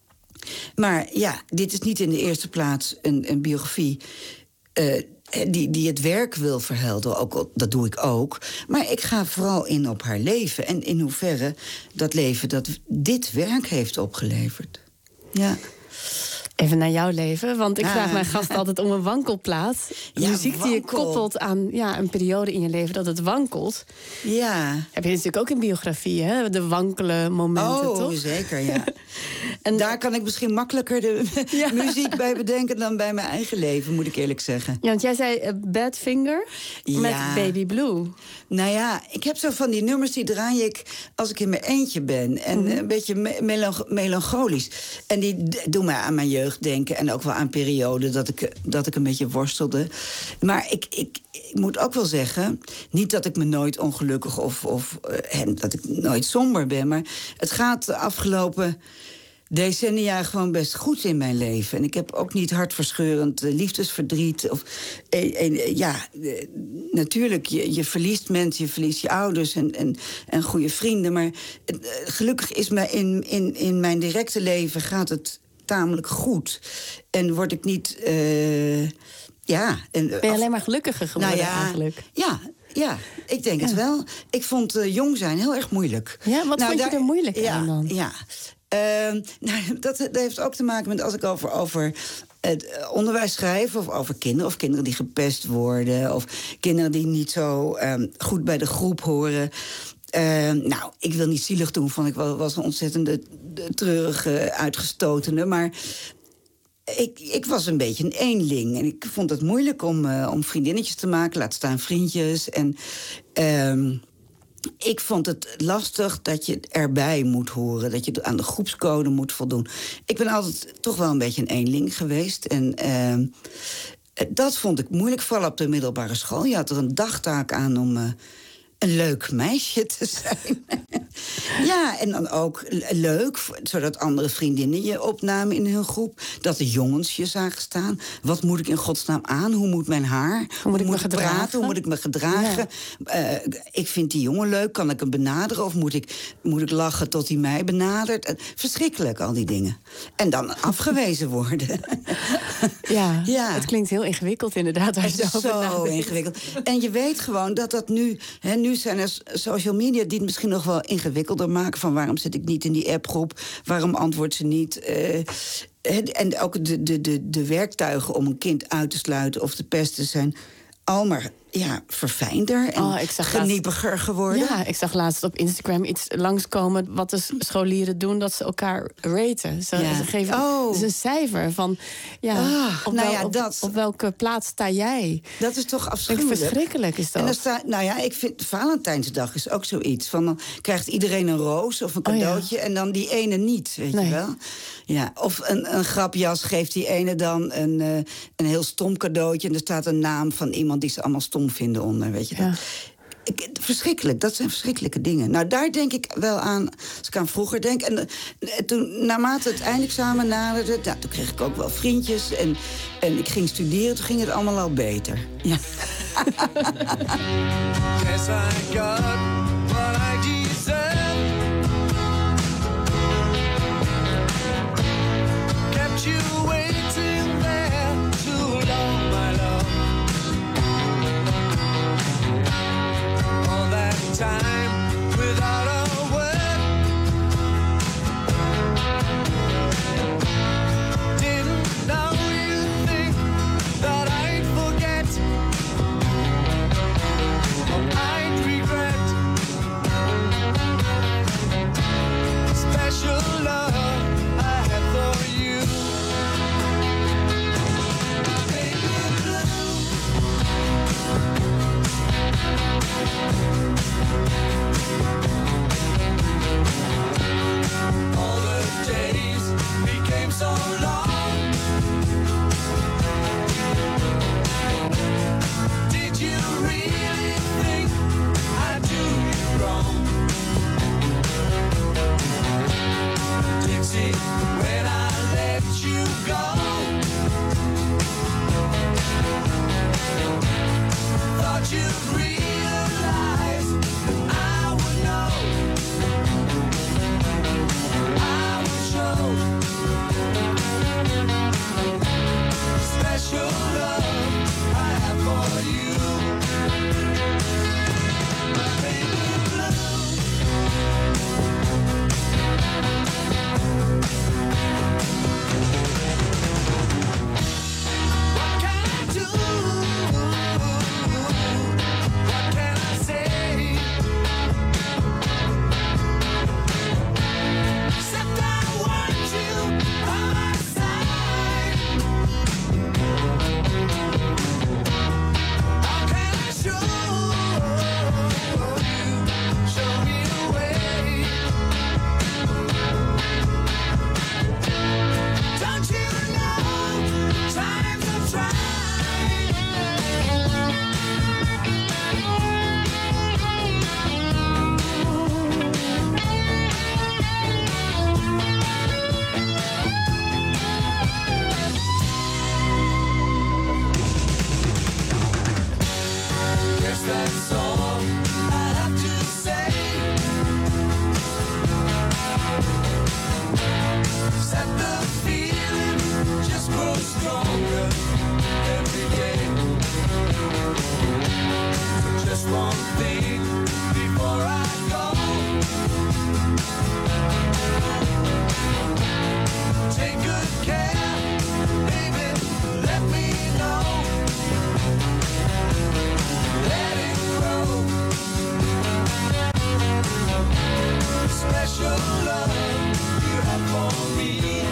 Maar ja, dit is niet in de eerste plaats een, een biografie Uh, Die, die het werk wil verhelden, ook, dat doe ik ook. Maar ik ga vooral in op haar leven. En in hoeverre dat leven dat dit werk heeft opgeleverd. Ja. Even naar jouw leven, want ik vraag ah. mijn gast altijd om een wankelplaat. Ja, muziek wankel. die je koppelt aan ja, een periode in je leven dat het wankelt. Ja. Heb je natuurlijk ook in biografie, hè? De wankele momenten, oh, toch? Oh, zeker, ja. En daar kan ik misschien makkelijker de ja. muziek bij bedenken dan bij mijn eigen leven, moet ik eerlijk zeggen. Ja, want jij zei uh, Badfinger ja. met Baby Blue. Nou ja, ik heb zo van die nummers die draai ik als ik in mijn eentje ben. En mm-hmm. een beetje me- melanch- melancholisch. En die d- doen mij aan mijn jeugd denken. En ook wel aan perioden dat ik, dat ik een beetje worstelde. Maar ik, ik, ik moet ook wel zeggen, niet dat ik me nooit ongelukkig of, of uh, dat ik nooit somber ben. Maar het gaat de afgelopen decennia gewoon best goed in mijn leven. En ik heb ook niet hartverscheurend uh, liefdesverdriet. Of, uh, uh, ja, uh, natuurlijk, je, je verliest mensen, je verliest je ouders en, en, en goede vrienden. Maar uh, gelukkig is mij in, in, in mijn directe leven gaat het tamelijk goed. En word ik niet Uh, ja, en, ben je af... alleen maar gelukkiger geworden nou ja, eigenlijk? Ja, ja, ik denk ja. het wel. Ik vond uh, jong zijn heel erg moeilijk. Ja, wat nou, vond daar, je er moeilijk ja, aan dan? Ja, uh, nou, dat, dat heeft ook te maken met als ik over, over het onderwijs schrijf, of over kinderen, of kinderen die gepest worden, of kinderen die niet zo um, goed bij de groep horen. Uh, nou, ik wil niet zielig doen, vond ik wel, was een ontzettende treurige uitgestotene, maar Ik, ik was een beetje een eenling. En ik vond het moeilijk om, uh, om vriendinnetjes te maken, laat staan vriendjes. En uh, ik vond het lastig dat je erbij moet horen, dat je aan de groepscode moet voldoen. Ik ben altijd toch wel een beetje een eenling geweest. En uh, dat vond ik moeilijk, vooral op de middelbare school. Je had er een dagtaak aan om Uh, een leuk meisje te zijn. Ja, en dan ook leuk, zodat andere vriendinnen je opnamen in hun groep. Dat de jongens je zagen staan. Wat moet ik in godsnaam aan? Hoe moet mijn haar? Hoe moet, Hoe ik, moet me ik gedragen? praten? Hoe moet ik me gedragen? Ja. Uh, ik vind die jongen leuk. Kan ik hem benaderen? Of moet ik, moet ik lachen tot hij mij benadert? Uh, verschrikkelijk, al die dingen. En dan afgewezen worden. Ja, ja, het klinkt heel ingewikkeld inderdaad. Het is zo ingewikkeld. En je weet gewoon dat dat nu, hè, nu zijn er social media die het misschien nog wel ingewikkelder maken. Van waarom zit ik niet in die appgroep? Waarom antwoordt ze niet? Uh, en ook de, de, de, de werktuigen om een kind uit te sluiten of te pesten zijn al maar ja, verfijnder en oh, ik zag geniepiger laatst, geworden. Ja, ik zag laatst op Instagram iets langskomen wat de scholieren doen, dat ze elkaar raten. Ze, ja. ze geven oh. dus een cijfer van ja, ah, op, nou wel, ja, op, dat. op welke plaats sta jij? Dat is toch afschuwelijk. Verschrikkelijk is dat. En dan staat, nou ja, ik vind Valentijnsdag is ook zoiets. Van dan krijgt iedereen een roos of een cadeautje oh ja. en dan die ene niet, weet nee. je wel? Ja, of een, een grapjas geeft die ene dan een, uh, een heel stom cadeautje en er staat een naam van iemand die ze allemaal stom vinden onder, weet je ja. dat? Ik, verschrikkelijk, dat zijn verschrikkelijke dingen. Nou, daar denk ik wel aan, als ik aan vroeger denk. En uh, toen, naarmate het eindexamen naderde, nou, toen kreeg ik ook wel vriendjes. En, en ik ging studeren, toen ging het allemaal al beter. Ja. Yes, I got what I deserve. Kept you waiting there too long, my love. All that time without a word. Didn't know you think that I'd forget. thought you'd realize I would know, I would show special love I have for you. My baby blue. What can I do? What can I say? Except I want you by my side. How can I show you, show me the way? Don't you know times of tried? Guess that's all I have to say. Set the feeling just grows stronger every day. Just one thing before I go. Take good care, baby, let me know. Let it grow. Special love you have for me.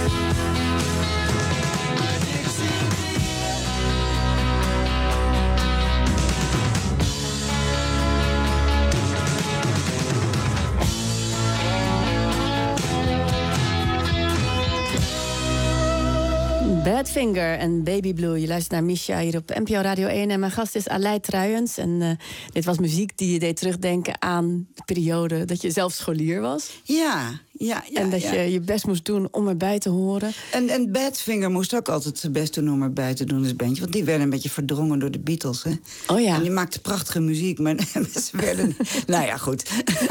My Dixie dear. Badfinger en Baby Blue. Je luistert naar Misha hier op N P O Radio één. En mijn gast is Aleid Truijens. En uh, dit was muziek die je deed terugdenken aan de periode dat je zelf scholier was. Ja, ja, ja. en dat ja. je je best moest doen om erbij te horen. En, en Badfinger moest ook altijd zijn best doen om erbij te doen als bandje. Want die werden een beetje verdrongen door de Beatles, hè? Oh ja. En die maakten prachtige muziek, maar ze werden... nou ja, goed.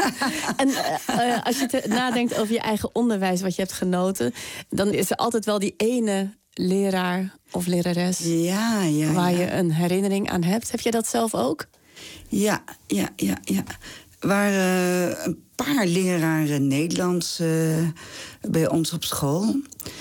En uh, uh, als je te, nadenkt over je eigen onderwijs, wat je hebt genoten, dan is er altijd wel die ene leraar of lerares Ja, ja, waar ja. je een herinnering aan hebt. Heb je dat zelf ook? Ja, ja, ja, ja. Er waren een paar leraren Nederlands uh, bij ons op school.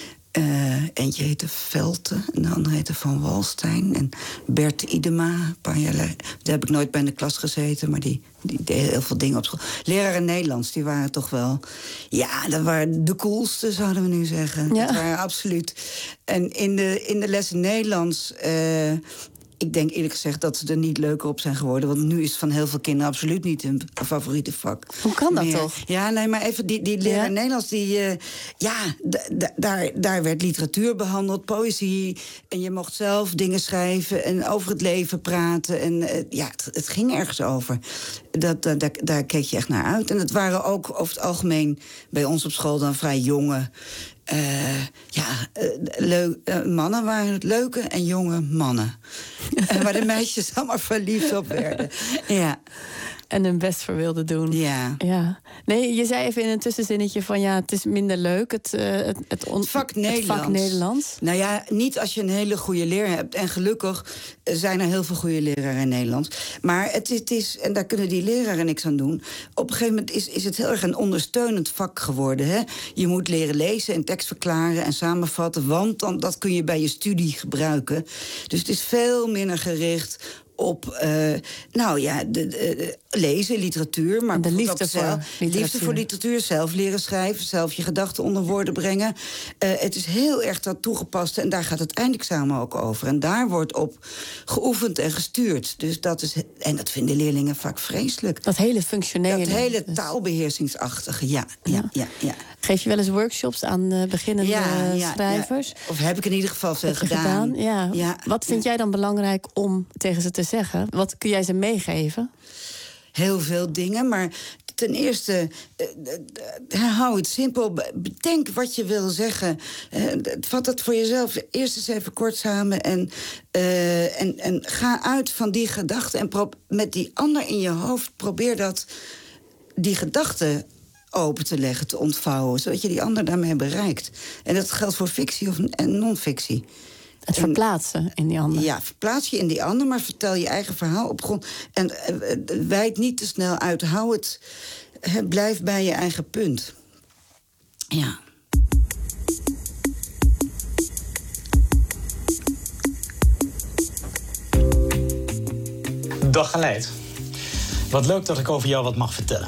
Uh, eentje heette Velte en de andere heette Van Walstein. En Bert Idema, een paar jaar Daar heb ik nooit bij in de klas gezeten, maar die, die deed heel veel dingen op school. Leraren Nederlands, die waren toch wel... Ja, dat waren de coolste, zouden we nu zeggen. Ja. Dat waren absoluut. En in de, in de lessen Nederlands... Uh, ik denk eerlijk gezegd dat ze er niet leuker op zijn geworden. Want nu is het van heel veel kinderen absoluut niet hun favoriete vak. Hoe kan dat meer. toch? Ja, nee, maar even die, die leraar Ja? Nederlands, die... Uh, ja, d- d- daar, daar werd literatuur behandeld, poëzie. En je mocht zelf dingen schrijven en over het leven praten. En uh, ja, het, het ging ergens over. Dat, dat, daar, daar keek je echt naar uit. En het waren ook over het algemeen bij ons op school dan vrij jonge... Uh, ja, uh, leu- uh, mannen waren het leuke en jonge mannen. En waar de meisjes allemaal verliefd op werden. Ja. En hun best voor wilden doen. Ja. Ja. Nee, je zei even in een tussenzinnetje van ja, het is minder leuk. Het, uh, het, het, on- Het vak het Nederlands. vak Nederlands. Nou ja, niet als je een hele goede leraar hebt. En gelukkig uh, zijn er heel veel goede leraren in Nederland. Maar het, het is, en daar kunnen die leraren niks aan doen... op een gegeven moment is, is het heel erg een ondersteunend vak geworden. Hè? Je moet leren lezen en tekst verklaren en samenvatten... want dan, dat kun je bij je studie gebruiken. Dus het is veel minder gericht... op, uh, nou ja, de, de, de, lezen, literatuur. Maar de liefde ook voor zelf, literatuur. Liefde voor literatuur, zelf leren schrijven... zelf je gedachten onder woorden brengen. Uh, het is heel erg dat toegepast en daar gaat het eindexamen ook over. En daar wordt op geoefend en gestuurd. Dus dat is, en dat vinden leerlingen vaak vreselijk. Dat hele functionele. Dat hele dus. taalbeheersingsachtige, ja, ja, ja, ja, ja. Geef je wel eens workshops aan uh, beginnende Ja, ja, schrijvers? Ja. Of heb ik in ieder geval veel Heb je gedaan. gedaan? Ja. Ja. Wat vind Ja. jij dan belangrijk om tegen ze te zeggen? Wat kun jij ze meegeven? Heel veel dingen, maar ten eerste, uh, hou het simpel. Bedenk wat je wil zeggen. Uh, vat dat voor jezelf eerst eens even kort samen. En, uh, en, en ga uit van die gedachten. En pro- met die ander in je hoofd probeer dat, die gedachten open te leggen, te ontvouwen. Zodat je die ander daarmee bereikt. En dat geldt voor fictie of en non-fictie. Het verplaatsen in die ander. Ja, verplaats je in die ander, maar vertel je eigen verhaal op grond. En uh, wijd niet te snel uit. Hou het, uh, blijf bij je eigen punt. Ja. Dag Aleid. Wat leuk dat ik over jou wat mag vertellen.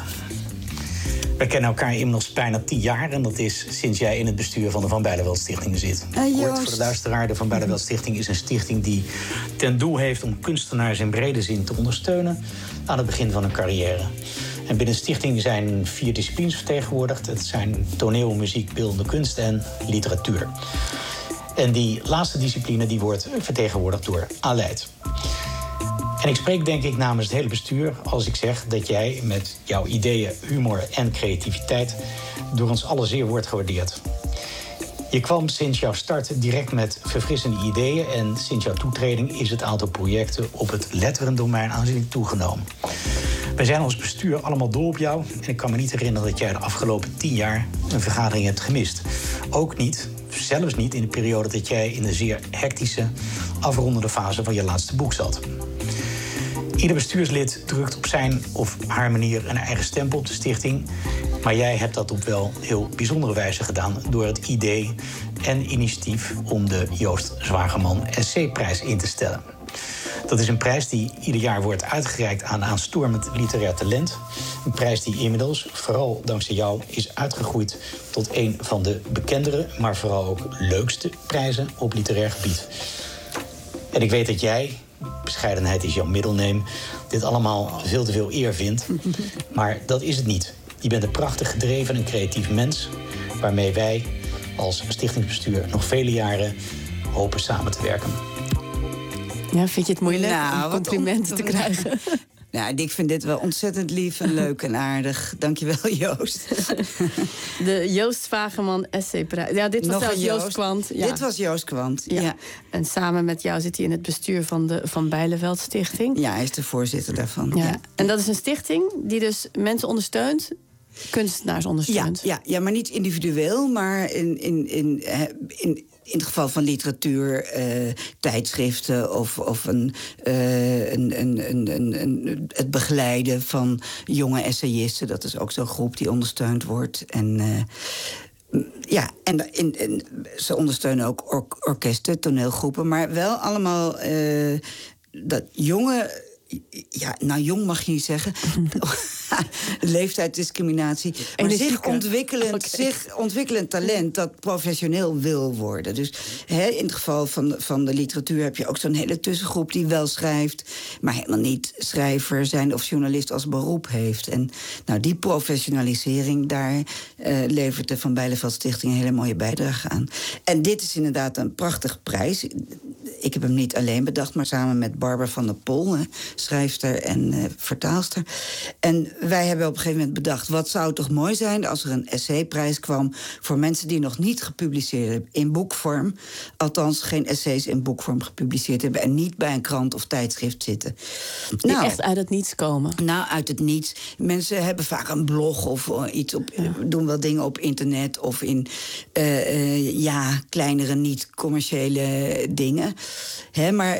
We kennen elkaar inmiddels bijna tien jaar... en dat is sinds jij in het bestuur van de Van Bijleveld Stichting zit. Hey, Kort voor de luisteraar, de Van Bijleveld Stichting is een stichting... die ten doel heeft om kunstenaars in brede zin te ondersteunen... aan het begin van hun carrière. En binnen de stichting zijn vier disciplines vertegenwoordigd. Het zijn toneel, muziek, beeldende kunst en literatuur. En die laatste discipline die wordt vertegenwoordigd door Aleid. En ik spreek denk ik namens het hele bestuur als ik zeg dat jij met jouw ideeën, humor en creativiteit door ons allen zeer wordt gewaardeerd. Je kwam sinds jouw start direct met verfrissende ideeën en sinds jouw toetreding is het aantal projecten op het letterendomein aanzienlijk toegenomen. Wij zijn als bestuur allemaal dol op jou en ik kan me niet herinneren dat jij de afgelopen tien jaar een vergadering hebt gemist. Ook niet, zelfs niet in de periode dat jij in de zeer hectische, afrondende fase van je laatste boek zat. Ieder bestuurslid drukt op zijn of haar manier een eigen stempel op de stichting. Maar jij hebt dat op wel heel bijzondere wijze gedaan door het idee en initiatief om de Joost Zwageman Essayprijs in te stellen. Dat is een prijs die ieder jaar wordt uitgereikt aan aanstormend literair talent. Een prijs die inmiddels, vooral dankzij jou, is uitgegroeid tot een van de bekendere, maar vooral ook leukste prijzen op literair gebied. En ik weet dat jij, bescheidenheid is jouw middelneem, dit allemaal veel te veel eer vindt. Maar dat is het niet. Je bent een prachtig gedreven en creatief mens, waarmee wij als stichtingsbestuur nog vele jaren hopen samen te werken. Ja, vind je het moeilijk Nou, om wat complimenten on- te krijgen? Nou, ik vind dit wel ontzettend lief en leuk en aardig. Dankjewel, Joost. De Joost Zwageman Essayprijs. Ja, dit was Nog zelfs een Joost Joost. Kwant. Ja. Dit was Joost Kwant, Ja. ja. En samen met jou zit hij in het bestuur van de Van Bijleveld Stichting. Ja, hij is de voorzitter daarvan. Ja. Ja. En dat is een stichting die dus mensen ondersteunt, kunstenaars Ja, ondersteunt. ja, ja, maar niet individueel, maar in, in, in, eh, in, in het geval van literatuur, eh, tijdschriften of, of een, eh, een, een, een, een, een, het begeleiden van jonge essayisten. Dat is ook zo'n groep die ondersteund wordt. En eh, ja, en in, in, ze ondersteunen ook or- orkesten, toneelgroepen, maar wel allemaal eh, dat jonge. Ja, nou, jong mag je niet zeggen. Leeftijdsdiscriminatie. Maar zich Energieke. ontwikkelend, Oké. zich ontwikkelend talent dat professioneel wil worden. Dus hè, in het geval van, van de literatuur heb je ook zo'n hele tussengroep die wel schrijft, maar helemaal niet schrijver zijn of journalist als beroep heeft. En nou, die professionalisering, daar uh, levert de Van Bijleveld Stichting een hele mooie bijdrage aan. En dit is inderdaad een prachtige prijs. Ik heb hem niet alleen bedacht, maar samen met Barbara van der Pol, schrijfster en uh, vertaalster. En wij hebben op een gegeven moment bedacht, wat zou toch mooi zijn als er een essayprijs kwam voor mensen die nog niet gepubliceerd hebben in boekvorm. Althans, geen essays in boekvorm gepubliceerd hebben en niet bij een krant of tijdschrift zitten. Die nou, echt uit het niets komen. Nou, uit het niets. Mensen hebben vaak een blog of uh, iets op, ja. doen wel dingen op internet of in uh, uh, ja, kleinere, niet-commerciële dingen. Hè, maar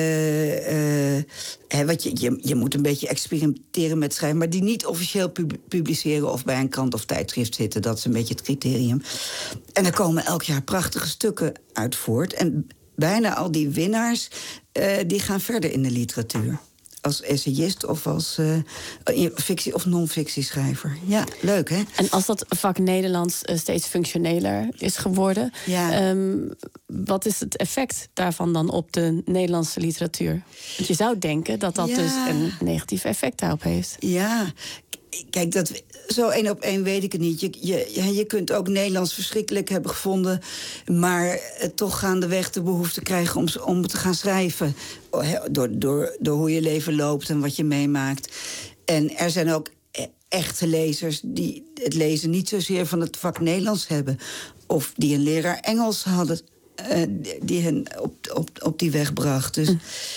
uh, uh, hè, wat je, je, je moet een beetje experimenteren met schrijven, maar die niet officieel pub- publiceren of bij een krant of tijdschrift zitten. Dat is een beetje het criterium. En er komen elk jaar prachtige stukken uit voort. En bijna al die winnaars uh, die gaan verder in de literatuur. Als essayist of als uh, fictie- of non-fictieschrijver. Ja, leuk, hè? En als dat vak Nederlands uh, steeds functioneler is geworden, ja. um, wat is het effect daarvan dan op de Nederlandse literatuur? Want je zou denken dat dat ja. dus een negatief effect daarop heeft. Ja, kijk, dat, zo één op één weet ik het niet. Je, je, je kunt ook Nederlands verschrikkelijk hebben gevonden, maar uh, toch gaandeweg de behoefte krijgen om, om te gaan schrijven. Door, door, door hoe je leven loopt en wat je meemaakt. En er zijn ook echte lezers die het lezen niet zozeer van het vak Nederlands hebben, of die een leraar Engels hadden uh, die hen op, op, op die weg bracht. Dus, mm.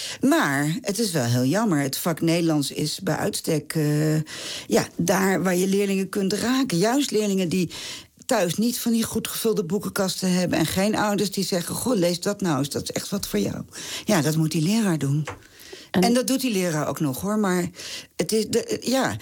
Maar het is wel heel jammer. Het vak Nederlands is bij uitstek uh, ja, daar waar je leerlingen kunt raken. Juist leerlingen die thuis niet van die goed gevulde boekenkasten hebben en geen ouders die zeggen, goh, lees dat nou eens, dat is echt wat voor jou. Ja, dat moet die leraar doen. En, en dat doet die leraar ook nog, hoor. Maar het is, de, ja,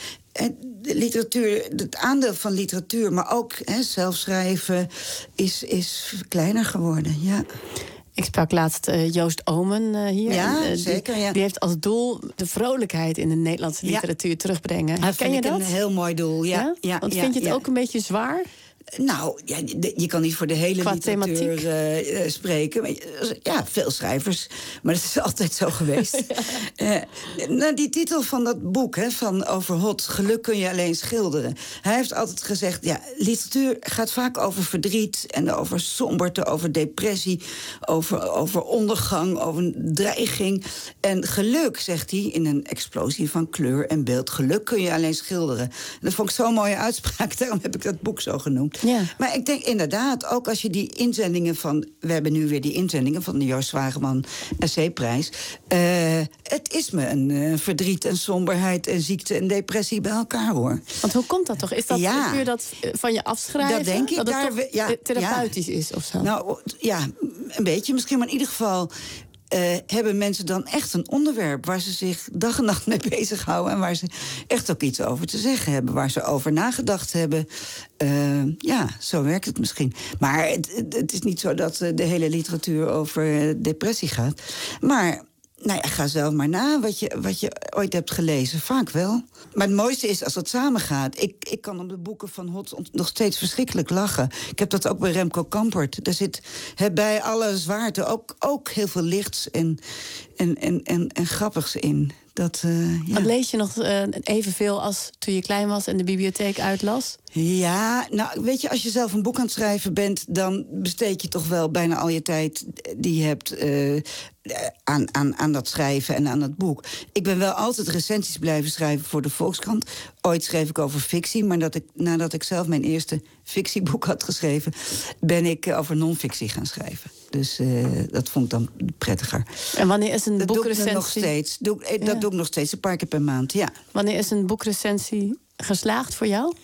de literatuur, het aandeel van literatuur, maar ook hè, zelfschrijven, is, is kleiner geworden, ja. Ik sprak laatst uh, Joost Omen uh, hier. Ja, en, uh, zeker, die, ja. die heeft als doel de vrolijkheid in de Nederlandse literatuur ja. terugbrengen. Dat Ken je dat? Een heel mooi doel, ja. ja? ja Want ja, vind je het ja. ook een beetje zwaar? Nou, ja, je kan niet voor de hele Qua literatuur uh, spreken. Ja, veel schrijvers, maar dat is altijd zo geweest. ja. uh, nou, die titel van dat boek, hè, van over Hot, geluk kun je alleen schilderen. Hij heeft altijd gezegd, ja, literatuur gaat vaak over verdriet en over somberte, over depressie, over, over ondergang, over dreiging. En geluk, zegt hij, in een explosie van kleur en beeld. Geluk kun je alleen schilderen. En dat vond ik zo'n mooie uitspraak, daarom heb ik dat boek zo genoemd. Ja. Maar ik denk inderdaad, ook als je die inzendingen van... we hebben nu weer die inzendingen van de Joost Zwageman Essayprijs. Uh, het is me een uh, verdriet en somberheid en ziekte en depressie bij elkaar, hoor. Want hoe komt dat toch? Is dat ja. puur dat van je afschrijven? Dat denk ik. Dat het daar toch we, ja, therapeutisch ja. is of zo? Nou, ja, een beetje misschien, maar in ieder geval... Uh, hebben mensen dan echt een onderwerp waar ze zich dag en nacht mee bezighouden... en waar ze echt ook iets over te zeggen hebben, waar ze over nagedacht hebben. Uh, ja, zo werkt het misschien. Maar het, het, het is niet zo dat uh, de hele literatuur over uh, depressie gaat. Maar... Nou ja, ga zelf maar na wat je, wat je ooit hebt gelezen. Vaak wel. Maar het mooiste is als het samengaat. Ik, ik kan op de boeken van Hot nog steeds verschrikkelijk lachen. Ik heb dat ook bij Remco Kampert. Er zit he, bij alle zwaarte ook, ook heel veel lichts en, en, en, en, en grappigs in. Dat, uh, ja. Want lees je nog uh, evenveel als toen je klein was en de bibliotheek uitlas? Ja, nou, weet je, als je zelf een boek aan het schrijven bent... dan besteed je toch wel bijna al je tijd die je hebt... Uh, aan, aan, aan dat schrijven en aan dat boek. Ik ben wel altijd recensies blijven schrijven voor de Volkskrant. Ooit schreef ik over fictie, maar dat ik, nadat ik zelf mijn eerste fictieboek had geschreven... ben ik over non-fictie gaan schrijven. Dus uh, dat vond ik dan prettiger. En wanneer is een dat boekrecensie... Doe nog steeds. Doe, dat ja. doe ik nog steeds, een paar keer per maand, ja. Wanneer is een boekrecensie geslaagd voor jou?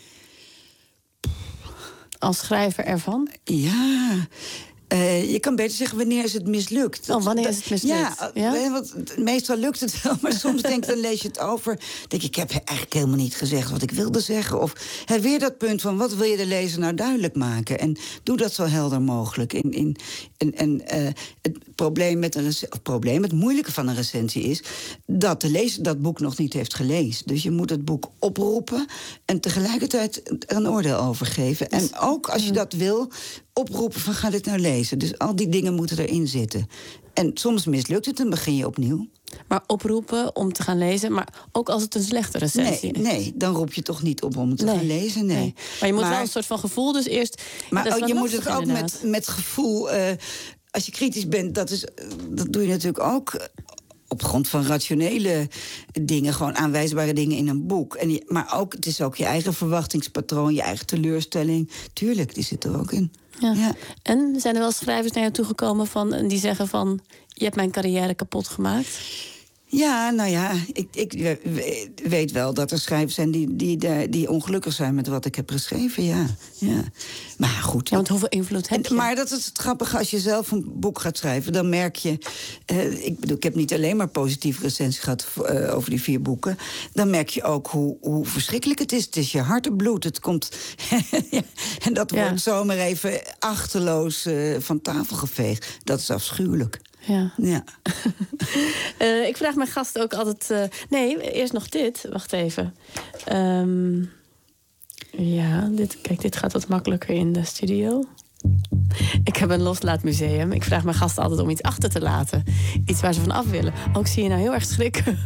Als schrijver ervan? Ja... Uh, je kan beter zeggen, wanneer is het mislukt? Oh, wanneer is het mislukt? Ja, ja? Want meestal lukt het wel, maar soms denk ik, dan lees je het over... denk ik, ik heb eigenlijk helemaal niet gezegd wat ik wilde zeggen. Of hè, weer dat punt van, wat wil je de lezer nou duidelijk maken? En doe dat zo helder mogelijk. In, in, en en uh, het probleem met een rec- of probleem, het moeilijke van een recensie is... dat de lezer dat boek nog niet heeft gelezen. Dus je moet het boek oproepen en tegelijkertijd er een oordeel over geven. En ook als je dat wil... oproepen van, ga dit nou lezen. Dus al die dingen moeten erin zitten. En soms mislukt het, dan begin je opnieuw. Maar oproepen om te gaan lezen, maar ook als het een slechte recensie nee, is? Nee, dan roep je toch niet op om het te nee. gaan lezen, nee. nee. Maar je moet maar, wel een soort van gevoel dus eerst... Maar dat is ook, je lastig, moet het ook met, met gevoel... Uh, als je kritisch bent, dat, is, dat doe je natuurlijk ook... op grond van rationele dingen, gewoon aanwijsbare dingen in een boek. En je, maar ook, het is ook je eigen verwachtingspatroon, je eigen teleurstelling. Tuurlijk, die zit er ook in. Ja. Ja. En zijn er wel schrijvers naar jou toegekomen van, die zeggen van... je hebt mijn carrière kapot gemaakt? Ja, nou ja, ik, ik weet wel dat er schrijvers zijn die, die, die ongelukkig zijn met wat ik heb geschreven, ja. ja. Maar goed. Ja, want hoeveel invloed heb je? Maar dat is het grappige, als je zelf een boek gaat schrijven, dan merk je... Uh, ik bedoel, ik heb niet alleen maar positieve recensies gehad uh, over die vier boeken. Dan merk je ook hoe, hoe verschrikkelijk het is. Het is je hartenbloed. Het komt... en dat ja. wordt zomaar even achterloos uh, van tafel geveegd. Dat is afschuwelijk. Ja. ja. uh, ik vraag mijn gasten ook altijd... Uh, nee, eerst nog dit. Wacht even. Um, ja, dit, kijk, dit gaat wat makkelijker in de studio. Ik heb een loslaatmuseum. Ik vraag mijn gasten altijd om iets achter te laten. Iets waar ze van af willen. Ook zie je nou heel erg schrikken.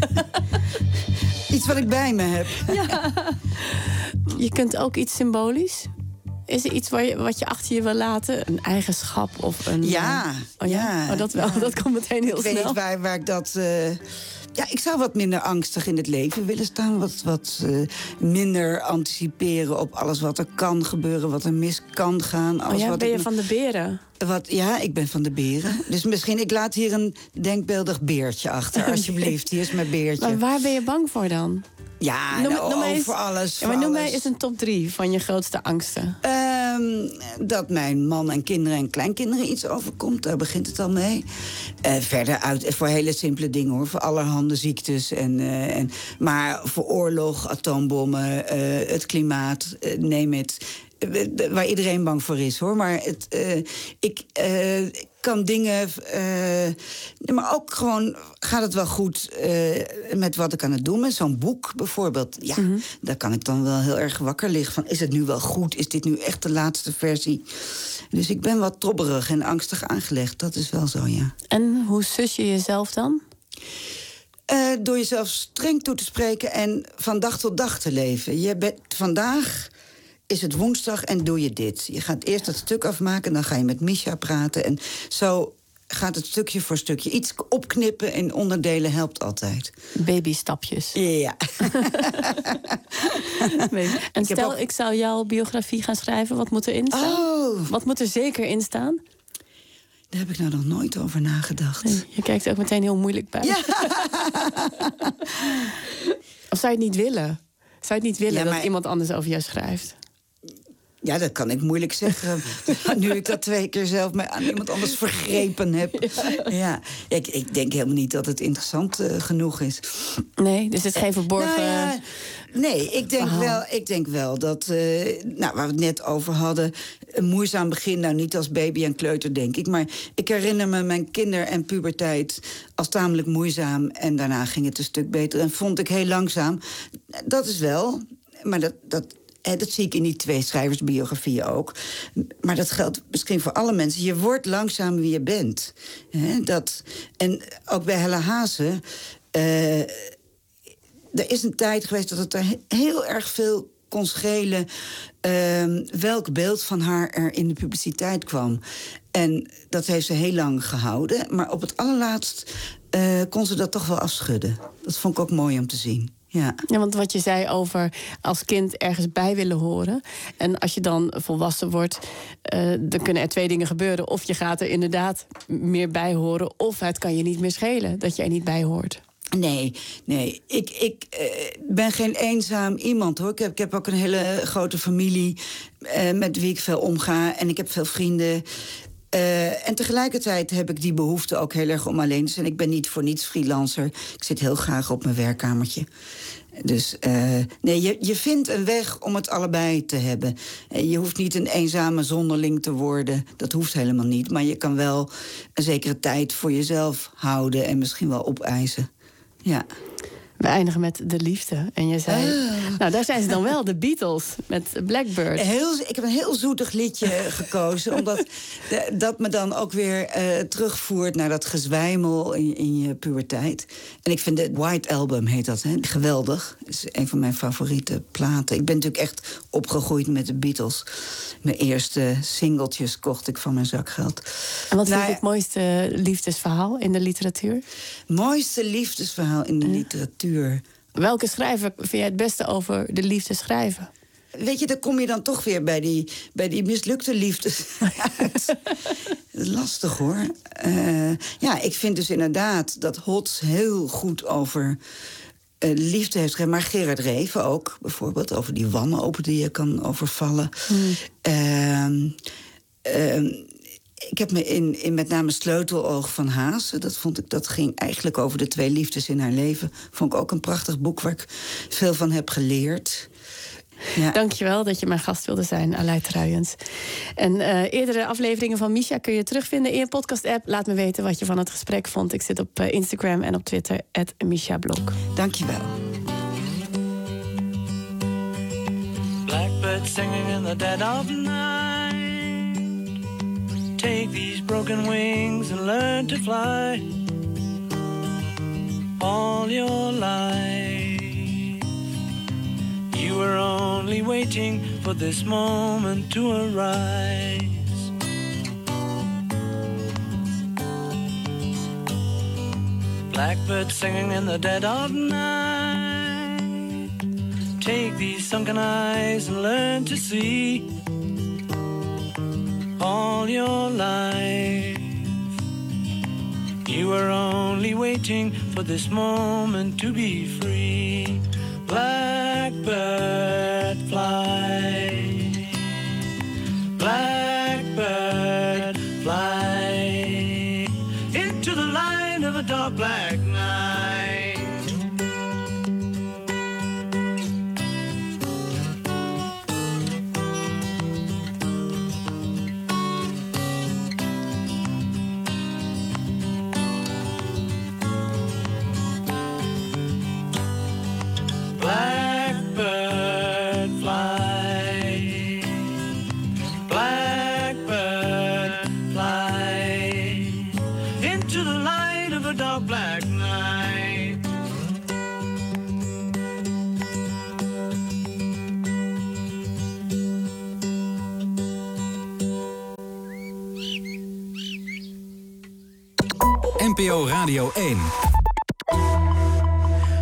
Iets wat ik bij me heb. Ja. Je kunt ook iets symbolisch... Is er iets waar je, wat je achter je wil laten? Een eigenschap of een... Ja, oh ja? ja. Oh, dat wel, ja. dat komt meteen heel ik snel. Ik weet niet waar, waar ik dat... Uh, Ja, ik zou wat minder angstig in het leven willen staan. Wat, wat uh, minder anticiperen op alles wat er kan gebeuren, wat er mis kan gaan. Alles oh ja, wat ben je ik, van de beren? Wat, ja, ik ben van de beren. Dus misschien, ik laat hier een denkbeeldig beertje achter, alsjeblieft. Hier is mijn beertje. Maar waar ben je bang voor dan? Ja, noem, nou, noem oh, eens, voor alles. Ja, maar voor noem alles. mij eens een top drie van je grootste angsten. Um, dat mijn man en kinderen en kleinkinderen iets overkomt, daar begint het al mee. Uh, verder uit voor hele simpele dingen, hoor. Voor allerhande ziektes. En, uh, en, maar voor oorlog, atoombommen, uh, het klimaat, uh, neem het. Uh, waar iedereen bang voor is, hoor. Maar het, uh, ik uh, kan dingen... Uh, maar ook gewoon gaat het wel goed uh, met wat ik aan het doen ben. Zo'n boek bijvoorbeeld. Ja, mm-hmm. Daar kan ik dan wel heel erg wakker liggen van. Is het nu wel goed? Is dit nu echt de laatste versie? Dus ik ben wat trobberig en angstig aangelegd. Dat is wel zo, ja. En hoe sus je jezelf dan? Uh, door jezelf streng toe te spreken en van dag tot dag te leven. Je bent vandaag... is het woensdag en doe je dit. Je gaat eerst het stuk afmaken, dan ga je met Misha praten. En zo gaat het stukje voor stukje. Iets opknippen in onderdelen helpt altijd. Babystapjes. Ja. En stel, ik, ook... ik zou jouw biografie gaan schrijven. Wat moet erin staan? Oh. Wat moet er zeker in staan? Daar heb ik nou nog nooit over nagedacht. Nee, je kijkt er ook meteen heel moeilijk bij. Ja. Of zou je het niet willen? Zou je het niet willen ja, maar... dat iemand anders over jou schrijft? Ja, dat kan ik moeilijk zeggen. Nu ik dat twee keer zelf mij aan iemand anders vergrepen heb. Ja. Ja. Ik, ik denk helemaal niet dat het interessant uh, genoeg is. Nee, dus het is geen verborgen... Nou ja, nee, ik denk, wel, ik denk wel dat... Uh, nou, waar we het net over hadden... een moeizaam begin, nou niet als baby en kleuter, denk ik. Maar ik herinner me mijn kinder- en puberteit als tamelijk moeizaam. En daarna ging het een stuk beter. En vond ik heel langzaam. Dat is wel... Maar dat... dat dat zie ik in die twee schrijversbiografieën ook. Maar dat geldt misschien voor alle mensen. Je wordt langzaam wie je bent. Dat, en ook bij Hella Haase... Uh, er is een tijd geweest dat het er heel erg veel kon schelen... Uh, welk beeld van haar er in de publiciteit kwam. En dat heeft ze heel lang gehouden. Maar op het allerlaatst uh, kon ze dat toch wel afschudden. Dat vond ik ook mooi om te zien. Ja. Ja, want wat je zei over als kind ergens bij willen horen... en als je dan volwassen wordt, uh, dan kunnen er twee dingen gebeuren. Of je gaat er inderdaad meer bij horen... of het kan je niet meer schelen dat je er niet bij hoort. Nee, nee. Ik, ik uh, ben geen eenzaam iemand, hoor. Ik heb, ik heb ook een hele grote familie uh, met wie ik veel omga. En ik heb veel vrienden... Uh, en tegelijkertijd heb ik die behoefte ook heel erg om alleen te zijn. Ik ben niet voor niets freelancer. Ik zit heel graag op mijn werkkamertje. Dus uh, nee, je, je vindt een weg om het allebei te hebben. Uh, je hoeft niet een eenzame zonderling te worden. Dat hoeft helemaal niet. Maar je kan wel een zekere tijd voor jezelf houden... en misschien wel opeisen. Ja. We eindigen met de liefde. En je zei, uh. nou daar zijn ze dan wel, de Beatles met Blackbird. Heel, ik heb een heel zoetig liedje gekozen. Omdat de, dat me dan ook weer uh, terugvoert naar dat gezwijmel in, in je puberteit. En ik vind het White Album, heet dat, hè? Geweldig. Dat is een van mijn favoriete platen. Ik ben natuurlijk echt opgegroeid met de Beatles. Mijn eerste singeltjes kocht ik van mijn zakgeld. En wat nou, vind je het mooiste liefdesverhaal in de literatuur? Mooiste liefdesverhaal in de uh. literatuur? Welke schrijver vind jij het beste over de liefde schrijven? Weet je, dan kom je dan toch weer bij die, bij die mislukte liefdes uit. Lastig, hoor. Uh, ja, ik vind dus inderdaad dat Hots heel goed over uh, liefde heeft geschreven. Maar Gerard Reven ook, bijvoorbeeld, over die wanhoop die je kan overvallen. Hmm. Uh, uh, Ik heb me in, in met name Sleuteloog van Haase... Dat, vond ik, dat ging eigenlijk over de twee liefdes in haar leven. Vond ik ook een prachtig boek waar ik veel van heb geleerd. Ja. Dankjewel dat je mijn gast wilde zijn, Aleid Truijens. En uh, eerdere afleveringen van Misha kun je terugvinden in je podcast-app. Laat me weten wat je van het gesprek vond. Ik zit op uh, Instagram en op Twitter, at Misha Blok. Dankjewel. Blackbird singing in the dead of night. Take these broken wings and learn to fly. All your life you were only waiting for this moment to arise. Blackbird singing in the dead of night. Take these sunken eyes and learn to see. All your life you were only waiting for this moment to be free. Blackbird fly, blackbird fly into the light of a dark black night. Blackbird fly, blackbird fly into the light of a dark black night. N P O Radio één.